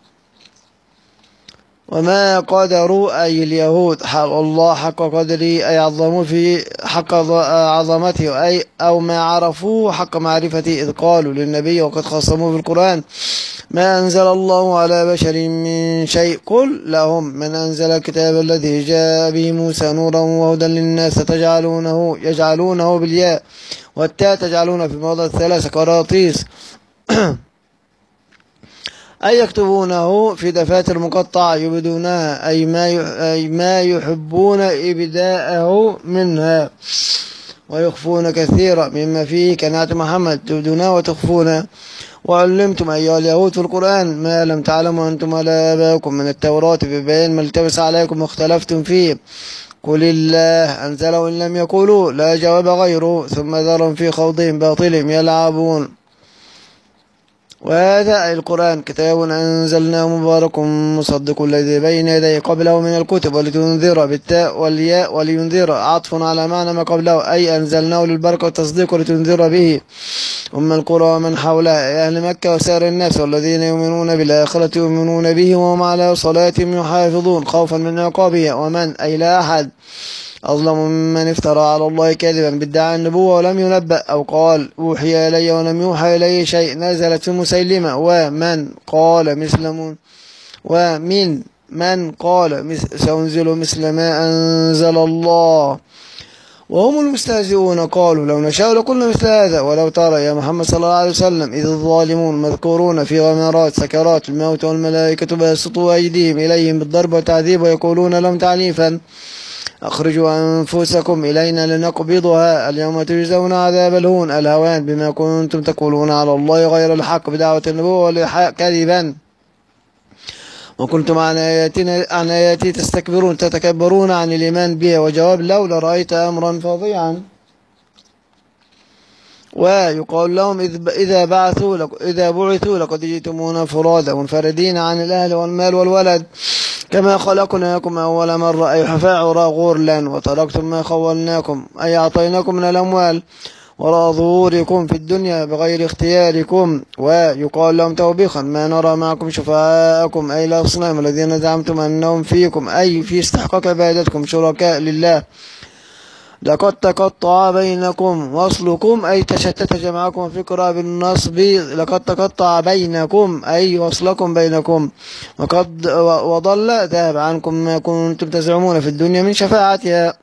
وما قدروا أي اليهود حق الله حق قدره أي عظموا في حق عظمته أي أو ما عرفوه حق معرفته، إذ قالوا للنبي وقد خصموا في القرآن ما أنزل الله على بشر من شيء، قل لهم من أنزل الكتاب الذي جاء به موسى نورا وهدى للناس تجعلونه يجعلونه بالياء والتاء تجعلون في موضع الثلاثة قراطيس أي يكتبونه في دفاتر مقطعة يبدونها أي ما أي ما يحبون إبداءه منها، ويخفون كثيرا مما فيه كنعت محمد تبدونه وتخفونه. وعلمتم أيها اليهود في القرآن ما لم تعلموا أنتم ولا آباؤكم من التوراة ببيان ما التبس عليكم واختلفتم فيه، قل الله أنزله إن لم يقولوا لا جواب غيره ثم ذرهم في خوضهم باطلهم يلعبون. وهذا أي القرآن كتاب أنزلناه مبارك مصدق الذي بين يديه قبله من الكتب ولتنذر بالتاء والياء ولينذر عطف على معنى ما قبله أي أنزلناه للبركة والتصديق ولتنذر به أم القرى ومن حولها أهل مكة وسائر الناس والذين يؤمنون بالآخرة يؤمنون به وهم على صلاتهم يحافظون خوفا من عقابها. ومن أي لا أحد أظلم ممن افترى على الله كذبا بادعاء النبوة ولم ينبأ أو قال أوحي إلي ولم يوحى إليه شيء، نزلت في مسيلمة. ومن قال مثل ومن من قال سأنزل مثل ما أنزل الله وهم المستهزئون قالوا لو نشاء لقلنا مثل هذا. ولو ترى يا محمد صلى الله عليه وسلم إذ الظالمون مذكورون في غمرات سكرات الموت والملائكة باسطوا أيديهم إليهم بالضرب والتعذيب ويقولون لهم تعليفا أخرجوا أنفسكم إلينا لنقبضها اليوم تجزون عذاب الهون الهوان بما كنتم تقولون على الله غير الحق بدعوة النبوة والإلحاق كذبا وكنتم عن آياتنا عن آياتي تستكبرون تتكبرون عن الإيمان بها. وجواب لو لرأيت أمرا فظيعا. ويقال لهم إذا بعثوا لك إذا بعثوا لقد جئتمونا فرادا منفردين عن الأهل والمال والولد كما خلقناكم أول مرة أي حفاعرا غرلا وتركتم ما خولناكم أي أعطيناكم من الأموال وراء ظهوركم في الدنيا بغير اختياركم. ويقال لهم توبيخا ما نرى معكم شفعاءكم أي الأصنام الذين زعمتم أنهم فيكم أي في استحقاق عبادتكم شركاء لله لقد تقطع بينكم وصلكم أي تشتت جمعكم فكرة بالنصب لقد تقطع بينكم أي وصلكم بينكم وقد وضل ذهب عنكم ما كنتم تزعمون في الدنيا من شفاعتها.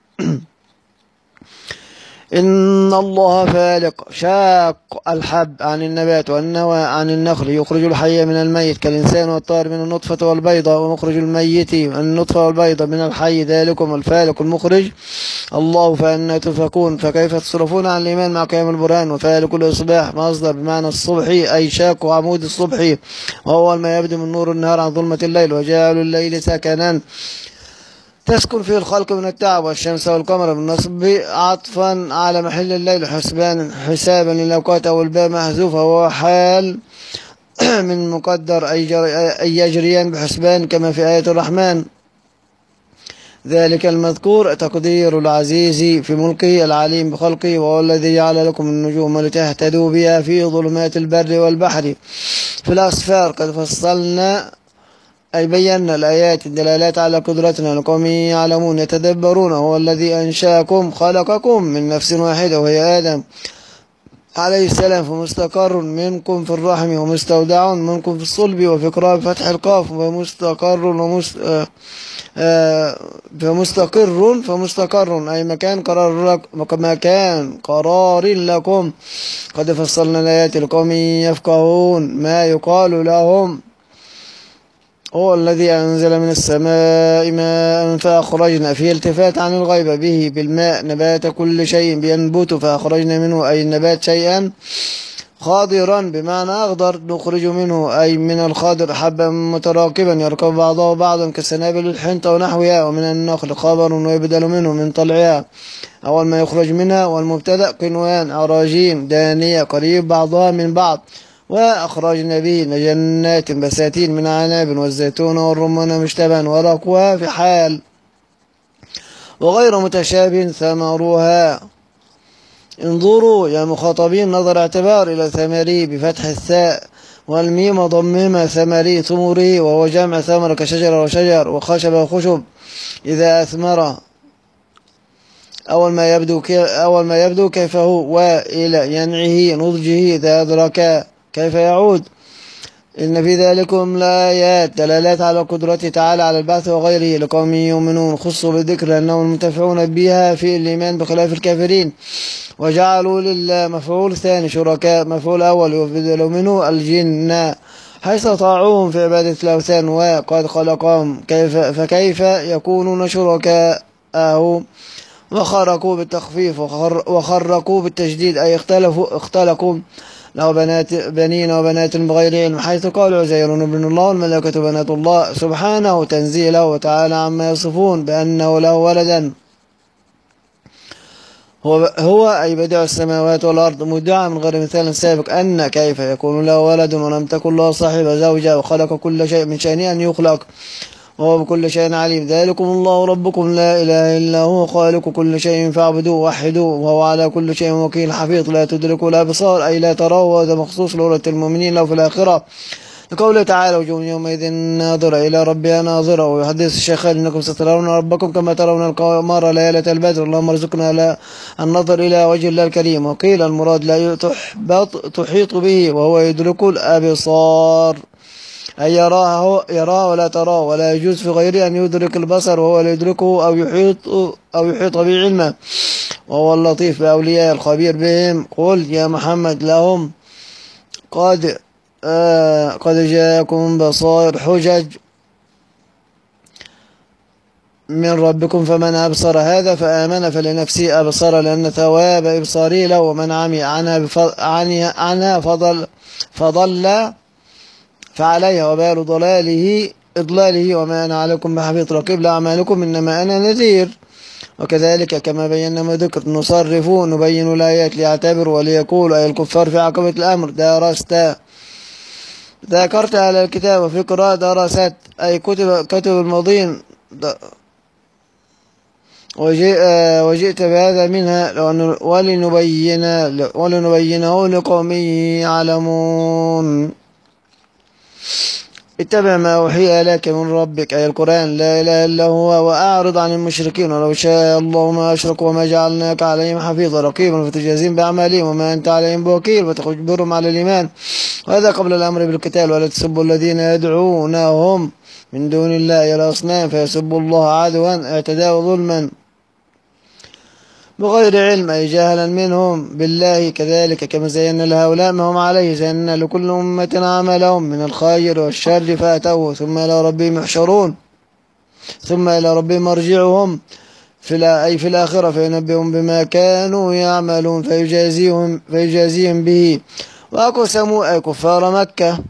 إن الله فالق شاق الحب عن النبات والنوى عن النخل يخرج الحي من الميت كالإنسان والطائر من النطفة والبيضة ومخرج الميت من النطفة والبيضة من الحي ذلكم الفالق المخرج الله فأنا تفكون فكيف تصرفون عن الإيمان مع قيام البرهان. وفالق الإصباح مصدر بمعنى الصبح أي شاق عمود الصبح وهو ما يبدو من نور النهار عن ظلمة الليل وجعل الليل سكنا تسكن فيه الخلق من التعب والشمس والقمر بالنصب عطفا على محل الليل حسبان حسابا للأوقات أو الباء محذوفة وهو حال من مقدر أي, أي يجريان بحسبان كما في آية الرحمن. ذلك المذكور تقدير العزيز في ملكه العليم بخلقه وهو الذي جعل لكم النجوم لتهتدوا بها في ظلمات البر والبحر في الأسفار قد فصلنا أي بينا الآيات الدلالات على قدرتنا لقوم يعلمون يتدبرون. هو الذي أنشأكم خلقكم من نفس واحدة وهي آدم عليه السلام فمستقر منكم في الرحم ومستودع منكم في الصلب وفي قراءة فتح القاف ومستقر ومست... آه... آه... فمستقر فمستقر أي مكان قرار لك... مكان قرار لكم قد فصلنا الآيات لقوم يفقهون ما يقال لهم. هو الذي أنزل من السماء ماء فأخرجنا فيه التفات عن الغيبة به بالماء نبات كل شيء بينبت فأخرجنا منه أي النبات شيئا خاضرا بمعنى أخضر نخرج منه أي من الخضر حبا متراكبا يركب بعضه بعضا كسنابل الحنطة ونحوها ومن النخل خبر ويبدل منه من طلعها أول ما يخرج منها والمبتدأ قنوان أراجين دانية قريب بعضها من بعض وأخرجنا به جنات بساتين من عناب والزيتون والرمان مشتبها ورقها في حال وغير متشابه ثمرها. انظروا يا مخاطبين نظر اعتبار إلى ثمري بفتح الثاء والميم ضمهما ثمري ثمره وهو جمع ثمر كشجر وشجر وخشب وخشب إذا أثمر أول ما يبدو أول ما يبدو كيف هو وإلى ينعه نضجه إذا أدرك كيف يعود. إن في ذلكم لآيات دلالات على قدرته تعالى على البعث وغيره لقوم يؤمنون خصوا بالذكر لأنهم المنتفعون بها في الإيمان بخلاف الكافرين وجعلوا لله مفعول ثاني شركاء مفعول أول وبدلوا منه الجن حيث طاعوهم في عبادة الأوثان وقد خلقهم كيف فكيف يكونون شركاءه وخرقوا بالتخفيف وخر وخرقوا بالتشديد أي اختلفوا اختلقوا له بنات بنين وبنات بغير علم حيث قالوا عزير ابن الله والملائكة بنات الله سبحانه تنزيله وتعالى عما يصفون بأنه له ولدا هو, هو أي بديع السماوات والأرض مدعى من غير مثال سابق أن كيف يكون له ولد ولم تكن له صاحبة زوجة وخلق كل شيء من شأنه أن يخلق وهو بكل شيء عليم. ذلكم الله ربكم لا إله إلا هو خالق كل شيء فاعبدوه وحدوه وهو على كل شيء وكيل حفيظ لا تدركه الأبصار أي لا تراه وهذا مخصوص لأولى المؤمنين له في الآخرة لقوله تعالى وجوه يومئذ ناظرة إلى ربها ناظرة. ويحدث الشيخان إنكم سترون ربكم كما ترون القمر ليلة البدر اللهم ارزقنا لا النظر إلى وجه الله الكريم. وقيل المراد لا تحبط تحيط به وهو يدرك الأبصار أي يراه يراه ولا تراه ولا يجوز في غيره أن يدرك البصر وهو لا يدركه أو يحيط أو يحيط به علمه وهو اللطيف بأولياء الخبير بهم. قل يا محمد لهم قد آه قد جاءكم بصائر حجج من ربكم فمن أبصر هذا فآمن فلنفسه أبصر لأن ثواب إبصاره له ومن عمي عنها عنها فضل فضل فعليها وبال ضلاله إضلاله وما أنا عليكم بحفيظ رقيب لأعمالكم إنما أنا نذير. وكذلك كما بينا ما ذكر نصرف نبين الآيات ليعتبروا وليقولوا أي الكفار في عقبة الأمر درست ذكرت على الكتاب وفي قراءة درست أي كتب كتب الماضين وجئت بهذا منها ولنبين ولنبينه لقوم يعلمون. اتبع ما أوحي إليك من ربك أي القرآن لا إله إلا هو وأعرض عن المشركين ولو شاء الله ما أشركوا وما جعلناك عليهم حفيظا رقيبا فتجازيهم بأعمالهم وما أنت عليهم بوكيل وتجبرهم على الإيمان وهذا قبل الأمر بالقتال ولا تسبوا الذين يدعونهم من دون الله الأصنام فيسبوا الله عدوا اعتداء ظلما بغير علم أي جاهلا منهم بالله كذلك كما زينا لهؤلاء ما هم عليه زينا لكل أمة عملهم من الخير والشر فأتوه ثم إلى ربهم يحشرون ثم إلى ربهم مرجعهم في أي في الآخرة فينبئهم بما كانوا يعملون فيجازيهم, فيجازيهم به. وأقسموا أي كفار مكة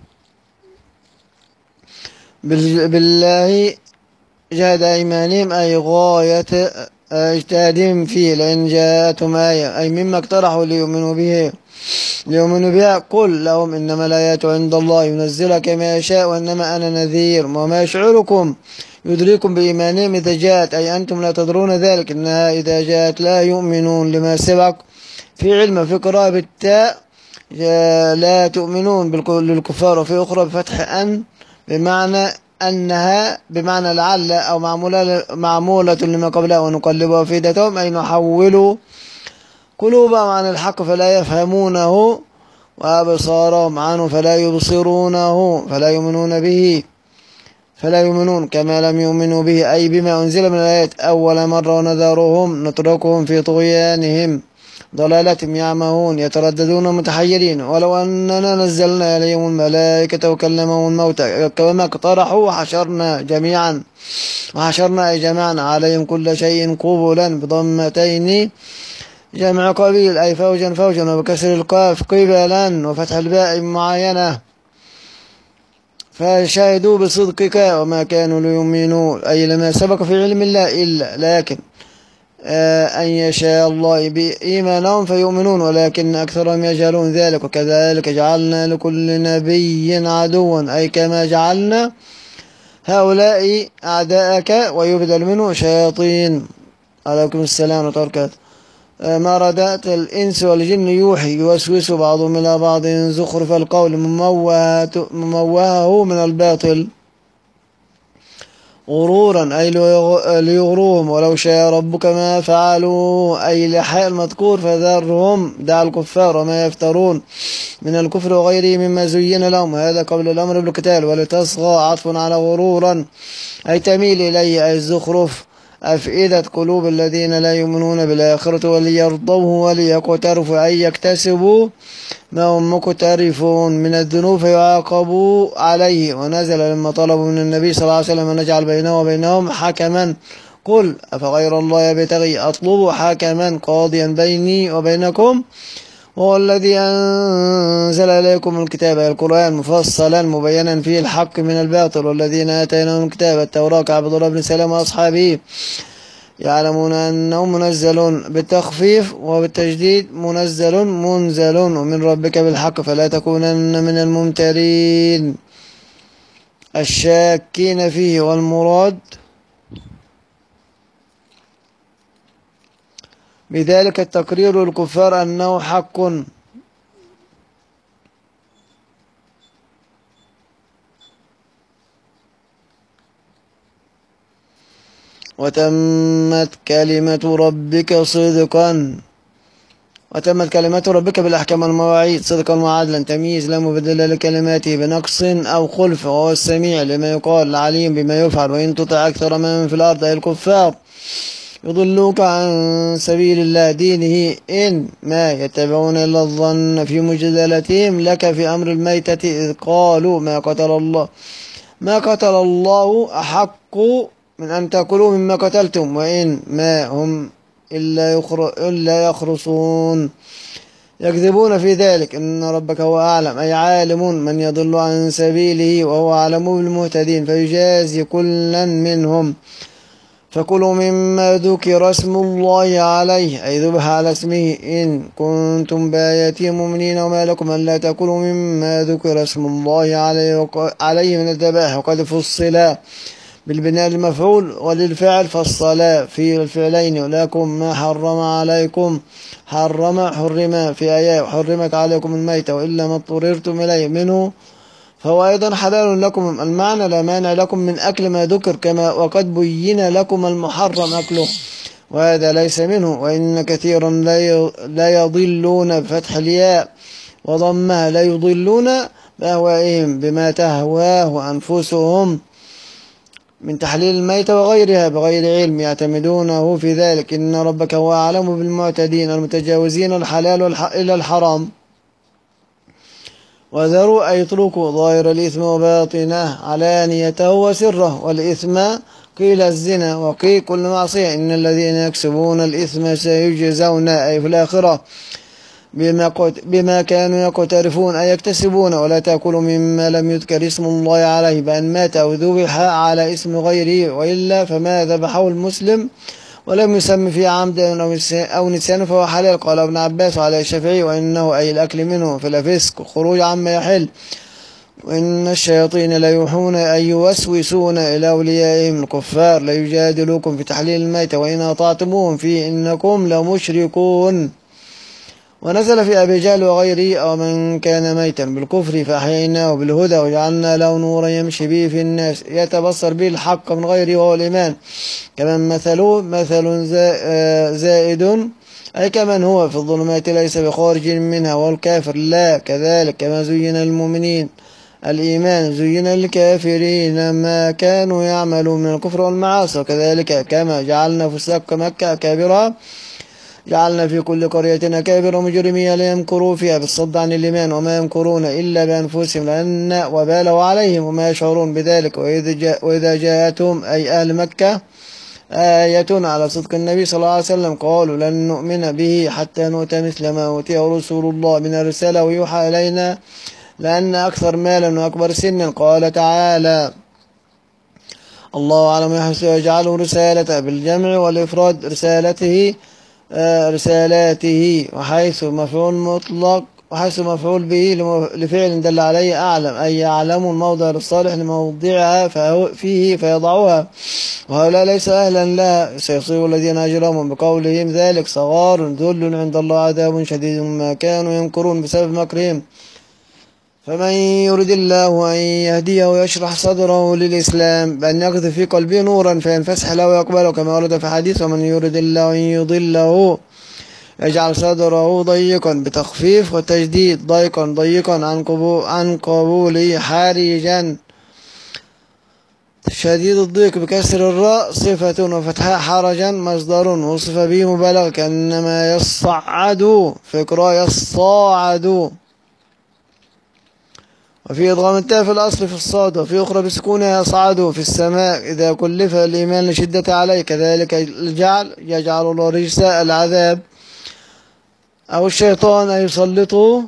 بالله جهد أيمانهم أي غاية اجتهادهم فيه لأن جاءتهم آية أي مما اقترحوا ليؤمنوا به ليؤمنوا بها قل لهم إنما الآيات عند الله ينزلها كما يشاء وإنما أنا نذير وما يشعركم يدريكم بإيمانهم إذا جاءت أي أنتم لا تدرون ذلك إنها إذا جاءت لا يؤمنون لما سبق في علم في قراءة بالتاء لا تؤمنون للكفار وفي أخرى بفتح أن بمعنى أنها بمعنى لعل أو معمولة, معمولة لما قبلها ونقلب أفئدتهم أي نحول قلوبهم عن الحق فلا يفهمونه وأبصارهم عنه فلا يبصرونه فلا يؤمنون به فلا يؤمنون كما لم يؤمنوا به أي بما أنزل من الآيات أول مرة ونذرهم نتركهم في طغيانهم ضلالتهم يعمهون يترددون متحيرين ولو أننا نزلنا إليهم الملائكة وكلمهم الموتى كما اقترحوا وحشرنا جميعا وحشرنا أي جمعنا عليهم كل شيء قبلا بضمتين جمع قبيل أي فوجا فوجا وبكسر القاف قبلا وفتح الباء معاينة فشاهدوا بصدقك وما كانوا ليؤمنوا أي لما سبق في علم الله إلا لكن أن يشاء الله بإيمانهم فيؤمنون ولكن أكثرهم يجهلون ذلك وكذلك جعلنا لكل نبي عدوا أي كما جعلنا هؤلاء أعداءك ويبدل منه شياطين عليكم السلام وبركاته مردات الإنس والجن يوحي يوسوس بعضهم إلى بعض زخرف القول مموهه من الباطل غرورا أي ليغروهم ولو شاء ربك ما فعلوا أي لحاء المذكور فذرهم دع الكفار وما يفترون من الكفر وغيره مما زين لهم هذا قبل الأمر بالقتال ولتصغى عطف على غرورا أي تميل إليه أي الزخرف أفئدة قلوب الذين لا يؤمنون بالآخرة وليرضوه وليقترفوا أي يكتسبوا ما هم مقترفون من الذنوب فيعاقبوا عليه ونزل لما طلبوا من النبي صلى الله عليه وسلم أن نجعل بينه وبينهم حكما قل أفغير الله يبتغي أطلب حكما قاضيا بيني وبينكم وهو الذي أنزل إليكم الكتاب القرآن مفصلا مبينا فيه الحق من الباطل والذين آتيناهم الكتاب التوراة كعبد الله بن سلام وأصحابه يعلمون أنه منزل بالتخفيف وبالتجديد منزل منزل ومن ربك بالحق فلا تكونن من الممترين الشاكين فيه والمراد بذلك التقرير الكفار أنه حق وتمت كلمة ربك صدقا وتمت كلمة ربك بالأحكام والمواعيد صدقا وعدلا تمييز لا مبدل لكلماته بنقص أو خلف وهو السميع لما يقال العليم بما يفعل وإن تطع أكثر من في الأرض أي الكفار يضلوك عن سبيل الله دينه إن ما يتبعون إلا الظن في مجادلتهم لك في أمر الميتة إذ قالوا ما قتل الله ما قتل الله أحق من أن تأكلوا مما قتلتم وإن ما هم إلا, يخر... إلا يخرصون يكذبون في ذلك إن ربك هو أعلم أي عالم من يضل عن سبيله وهو أعلم بالمهتدين فيجازي كلا منهم فكلوا مما ذكر اسم الله عليه أي ذبح على اسمه إن كنتم بآياته مؤمنين وما لكم ألا تأكلوا مما ذكر اسم الله عليه, عليه من الذبائح وقد فصل بالبناء المفعول وللفعل فالصلاة في الفعلين ولكم ما حرم عليكم حرم حرم في آيات حرمت عليكم الميتة وإلا ما اضطررتم إليه منه فهو أيضا حلال لكم المعنى لا مانع لكم من أكل ما ذكر كما وقد بين لكم المحرم أكله وهذا ليس منه وإن كثيرا لا يضلون بفتح الياء وضمها لا يضلون بأهوائهم بما تهواه أنفسهم من تحليل الميتة وغيرها بغير علم يعتمدونه في ذلك إن ربك هو أعلم بالمعتدين المتجاوزين الحلال إلى الحرام وذروا أي اتركوا ظاهر الإثم وباطنه علانيته وسره والإثم قيل الزنا وقيل كل معصية إن الذين يكسبون الإثم سيجزون أي في الآخرة بما, بما كانوا يقترفون أي يكتسبون ولا تأكلوا مما لم يذكر اسم الله عليه بأن مات أو ذبح على اسم غيره وإلا فما ذبحه المسلم ولم يسم في عمد أو نسيان فهو حلال قال ابن عباس وعلى الشافعي وإنه أي الأكل منه في الفسق خروج عما يحل وإن الشياطين لا يوحون أي يوسوسون إلى أوليائهم الكفار لا يجادلوكم في تحليل الميت وإن أطعتموهم فيه إنكم لمشركون ونزل في أبي جهل وغيره أو من كان ميتا بالكفر فأحييناه بالهدى وجعلنا له نورا يمشي به في الناس يتبصر به الحق من غيره وهو الإيمان كمن مثله مثل زائد أي كمن هو في الظلمات ليس بخارج منها والكافر لا كذلك كما زين المؤمنين الإيمان زين للكافرين ما كانوا يعملون من الكفر والمعاصي وكذلك كما جعلنا فساق مكة أكابرها جعلنا في كل قرية أكابر مجرمية ليمكروا فيها بالصد عن الإيمان وما يمكرون إلا بأنفسهم لأن وبالوا عليهم وما يشعرون بذلك وإذا, جاء وإذا جاءتهم أي أهل مكة آية على صدق النبي صلى الله عليه وسلم قالوا لن نؤمن به حتى نؤتى مثل ما أوتي رسول الله من الرسالة ويوحى إلينا لأن أكثر مالا وأكبر سنا قال تعالى الله أعلم يحسن يجعله رسالة بالجمع والإفراد رسالته آه رسالاته وحيث مفعول مطلق وحيث مفعول به لفعل دل عليه أعلم أي يعلم الموضع الصالح لموضعها فيه فيضعها وهؤلاء ليس أهلا لها سيصيب الذين أجرموا بقولهم ذلك صغار ذل عند الله عذاب شديد ما كانوا ينكرون بسبب مكرهم فمن يرد الله أن يهديه يشرح صدره للإسلام بأن يقذف في قلبه نورا فينفسح له ويقبله كما ورد في حديث ومن يرد الله أن يضله يجعل صدره ضيقا بتخفيف وتجديد ضيقا ضيقا عن قبول عن قبوله حارجا شديد الضيق بكسر الراء صفة وفتحها حرجا مصدر وصف به مبالغ كأنما يصعد في قراءة يصاعد وفي إضغام التاء في الأصل في الصاد وفي أخرى بسكونها يصعد في السماء إذا كلف الإيمان لشدة عليه كذلك الجعل يجعل الله رجس العذاب أو الشيطان أن يسلطه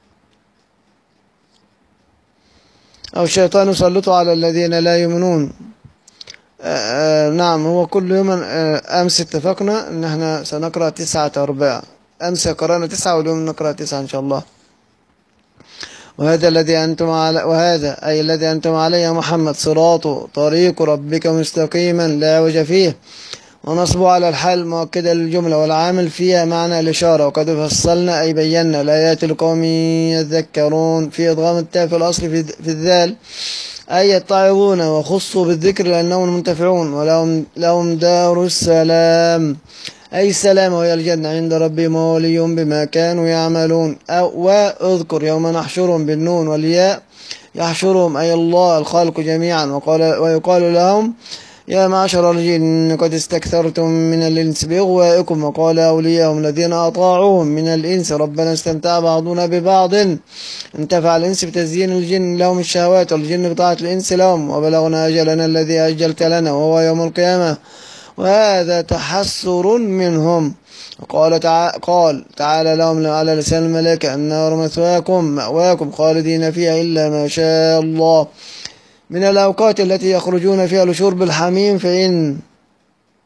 أو الشيطان يسلطه على الذين لا يؤمنون. آآ آآ نعم هو كل يوم أمس اتفقنا أن احنا سنقرأ تسعة أرباع أمس قرأنا تسعة واليوم نقرأ تسعة إن شاء الله. وهذا الذي أنتم على وهذا أي الذي أنتم عليه يا محمد صراط طريق ربك مستقيما لا عوج فيه ونصب على الحال مؤكدة للجملة والعامل فيها معنى الإشارة وقد فصلنا أي بينا الآيات لقوم يذكرون في إضغام التاء في الأصل في, في الذال أي يتعظون وخصوا بالذكر لأنهم منتفعون ولهم لهم دار السلام أي السلام وهي الجنة عند ربهم وولي بما كانوا يعملون أو واذكر يوم نحشرهم بالنون والياء يحشرهم أي الله الخالق جميعا وقال ويقال لهم يا معشر الجن قد استكثرتم من الإنس بإغوائكم وقال أولياءهم الذين أطاعوهم من الإنس ربنا استمتع بعضنا ببعض انتفع الإنس بتزيين الجن لهم الشهوات والجن بطاعة الإنس لهم وبلغنا أجلنا الذي أجلت لنا وهو يوم القيامة وهذا تحسر منهم. قال تعالى, قال تعالى لهم على لسان الملائكة النار مثواكم مأواكم خالدين فيها إلا ما شاء الله من الأوقات التي يخرجون فيها لشرب الحميم فإن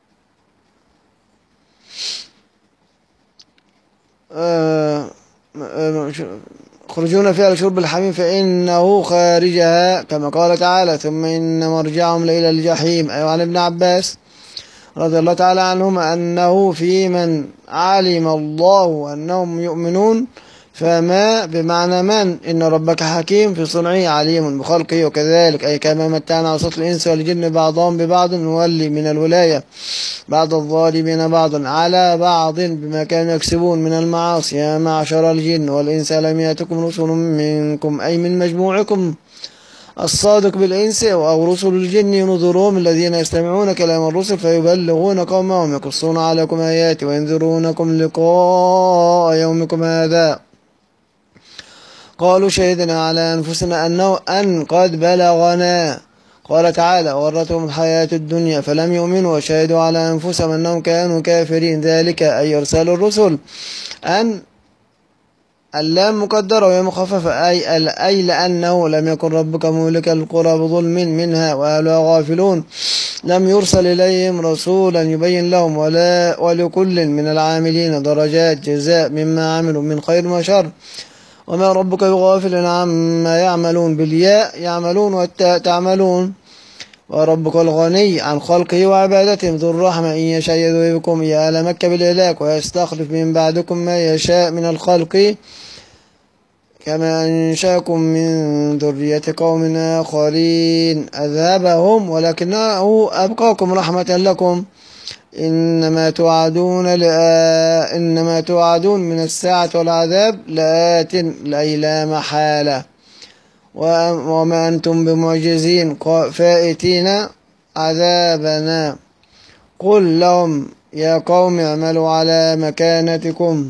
آه، آه، يخرجون فيها لشرب الحميم فإنه خارجها كما قال تعالى ثم إن مرجعهم إلى الجحيم. أي عن ابن عباس رضي الله تعالى عنهما أنه في من علم الله أنهم يؤمنون فما بمعنى من إن ربك حكيم في صنعه عليم بخلقه. وكذلك أي كما متعنا وسط الإنس والجن بعضهم ببعض نولي من الولاية بعض الظالمين بعضا على بعض بما كانوا يكسبون من المعاصي. يا معشر الجن والإنس لم يأتكم رسل منكم أي من مجموعكم الصادق بالإنس أو رسل الجن ينظرهم الذين يستمعون كلام الرسل فيبلغون قومهم يقصون عليكم آياتي وينذرونكم لقاء يومكم هذا. قالوا شهدنا على أنفسنا أنه أن قد بلغنا. قال تعالى ورتهم الحياة الدنيا فلم يؤمنوا وشهدوا على أنفسهم أنهم كانوا كافرين. ذلك أي إرسال الرسل أن اللام مقدرة وهي مخففة أي, أي لأنه لم يكن ربك مهلك القرى بظلم منها وأهلها غافلون. لم يرسل إليهم رسولا يبين لهم ولا ولكل من العاملين درجات جزاء مما عملوا من خير وشر وما ربك بغافل عما يعملون بالياء يعملون والتاء تعملون. وربك الغني عن خلقه وعبادتهم ذو الرحمة إن يشاء يذهبكم يا أهل مكة بالإهلاك ويستخلف من بعدكم ما يشاء من الخلق كما أنشاكم من ذرية قوم آخرين أذهبهم ولكنه أبقاكم رحمة لكم. إنما توعدون لآ إنما توعدون من الساعة والعذاب لآت أي لا محالة وما أنتم بمعجزين فائتين عذابنا. قل لهم يا قوم اعملوا على مكانتكم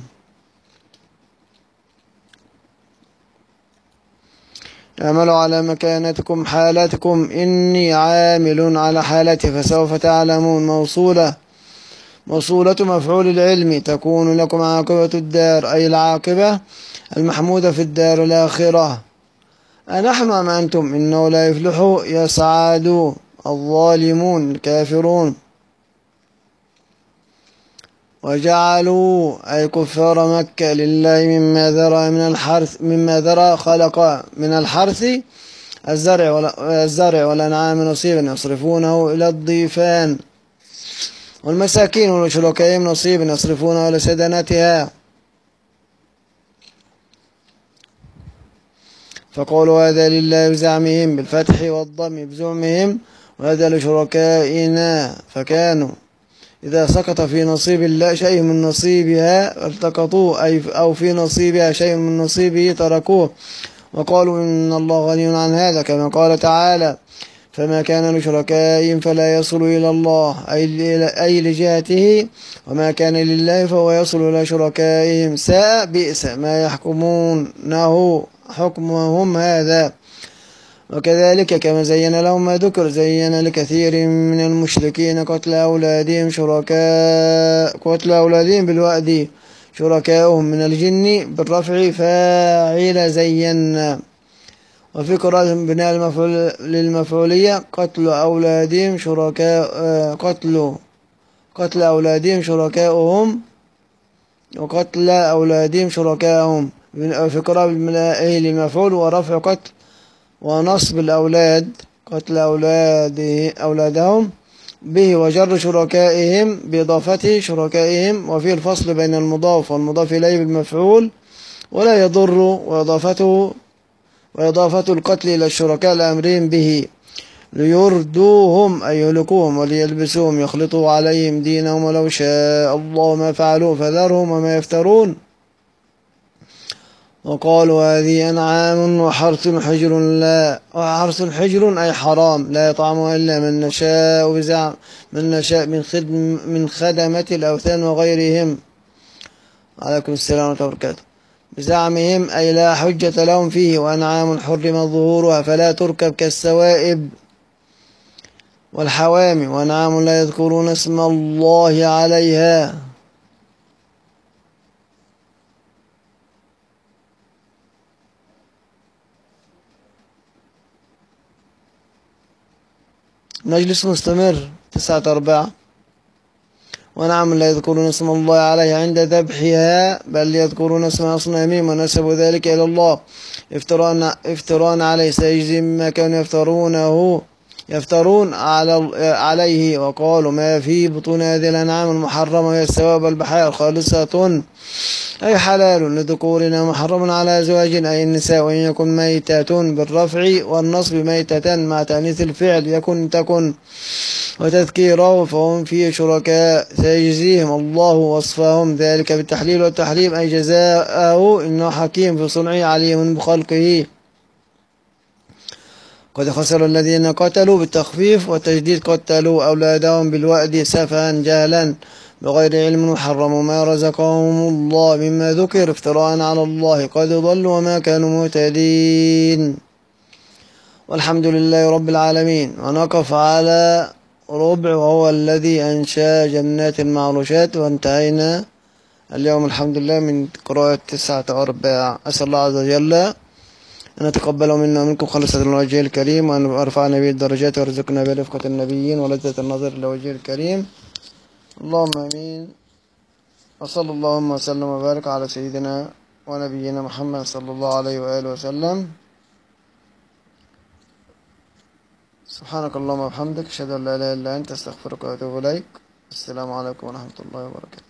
اعملوا على مكانتكم حالتكم إني عامل على حالتي فسوف تعلمون. موصولة موصولة مفعول العلم تكون لكم عاقبة الدار أي العاقبة المحمودة في الدار الآخرة. أنحن أم أنتم إنه لا يفلح يسعد الظالمون الكافرون. وجعلوا أي كفار مكة لله مما ذرى من الحرث مما ذرى خلق من الحرث الزرع الزرع والأنعام نصيبا يصرفونه إلى الضيفان والمساكين ولشركائهم نصيبا يصرفونه إلى سدنتها. فقولوا هذا لله بزعمهم بالفتح والضم بزعمهم وهذا لشركائنا فكانوا إذا سقط في نصيب الله شيء من نصيبها التقطوه أي أو في نصيبها شيء من نصيبه تركوه وقالوا إن الله غني عن هذا كما قال تعالى فما كان لشركائهم فلا يصل إلى الله أي لجهته وما كان لله فهو يصل إلى شركائهم ساء بئس ما يحكمونه حكمهم هذا. وكذلك كما زين لهم ما ذكر زين لكثير من المشركين قتل أولادهم شركاء قتل أولادهم بالوأد شركاؤهم من الجن بالرفع فاعل زينا. وفي قراءة بناء المفعول للمفعولية قتل أولادهم شركاء قتل قتل أولادهم شركاؤهم وقتل أولادهم شركاؤهم. في قراءة بالملائه للمفعول ورفع قتل ونصب الأولاد قتل أولاده أولادهم به وجر شركائهم بإضافته شركائهم. وفي الفصل بين المضاف والمضاف إليه بالمفعول ولا يضر وإضافته وإضافة القتل إلى الشركاء لأمرهم به ليردوهم أي يهلكوهم وليلبسوهم يخلطوا عليهم دينهم ولو شاء الله ما فعلوه فذرهم وما يفترون. وقالوا هذه أنعام وحرث حجر لا وحرث حجر أي حرام لا يطعمها إلا من نشاء بزعم من نشاء من خدم من خدمة الأوثان وغيرهم. عليكم السلام ورحمة الله وبركاته. بزعمهم أي لا حجة لهم فيه. وأنعام حرم ظهورها فلا تركب كالسوائب والحوامي. وأنعام لا يذكرون اسم الله عليها. مجلس مستمر تسعة أربعة. ونعم لا يذكرون اسم الله عليه عند ذبحها بل يذكرون اسم أصنامهم ونسبوا ذلك إلى الله افتراء افتراء عليه سيجزي مما كانوا يفترونه يفترون على عليه. وقالوا ما في بطون هذه الأنعام المحرمة هي الثواب البحار خالصة أي حلال لذكورنا محرم على أزواجنا أي النساء. وإن يكن ميتة بالرفع والنصب ميتة مع تأنيث الفعل يكن تكن وتذكيره فهم فيه شركاء سيجزيهم الله وصفهم ذلك بالتحليل والتحريم أي جزاءه إنه حكيم في صنعه عليم بخلقه. قد خسر الذين قتلوا بالتخفيف والتجديد قتلوا أولادهم بالوأد سفها جهلا بغير علم وحرموا ما رزقهم الله مما ذكر افتراء على الله قد ضلوا وما كانوا مهتدين. والحمد لله رب العالمين. ونقف على ربع وهو الذي أنشأ جنات المعروشات وانتهينا اليوم الحمد لله من قراءة تسعة أرباع. أسأل الله عز وجل أن يتقبل منا ومنكم خالصة الوجه الكريم وأن يرفعنا به الدرجات ويرزقنا برفقة النبيين ولذة النظر لوجه الكريم اللهم آمين. وصلى اللهم وسلم وبارك على سيدنا ونبينا محمد صلى الله عليه وآله وسلم. سبحانك اللهم وبحمدك أشهد أن لا إله إلا أنت أستغفرك وأتوب إليك. السلام عليكم ورحمة الله وبركاته.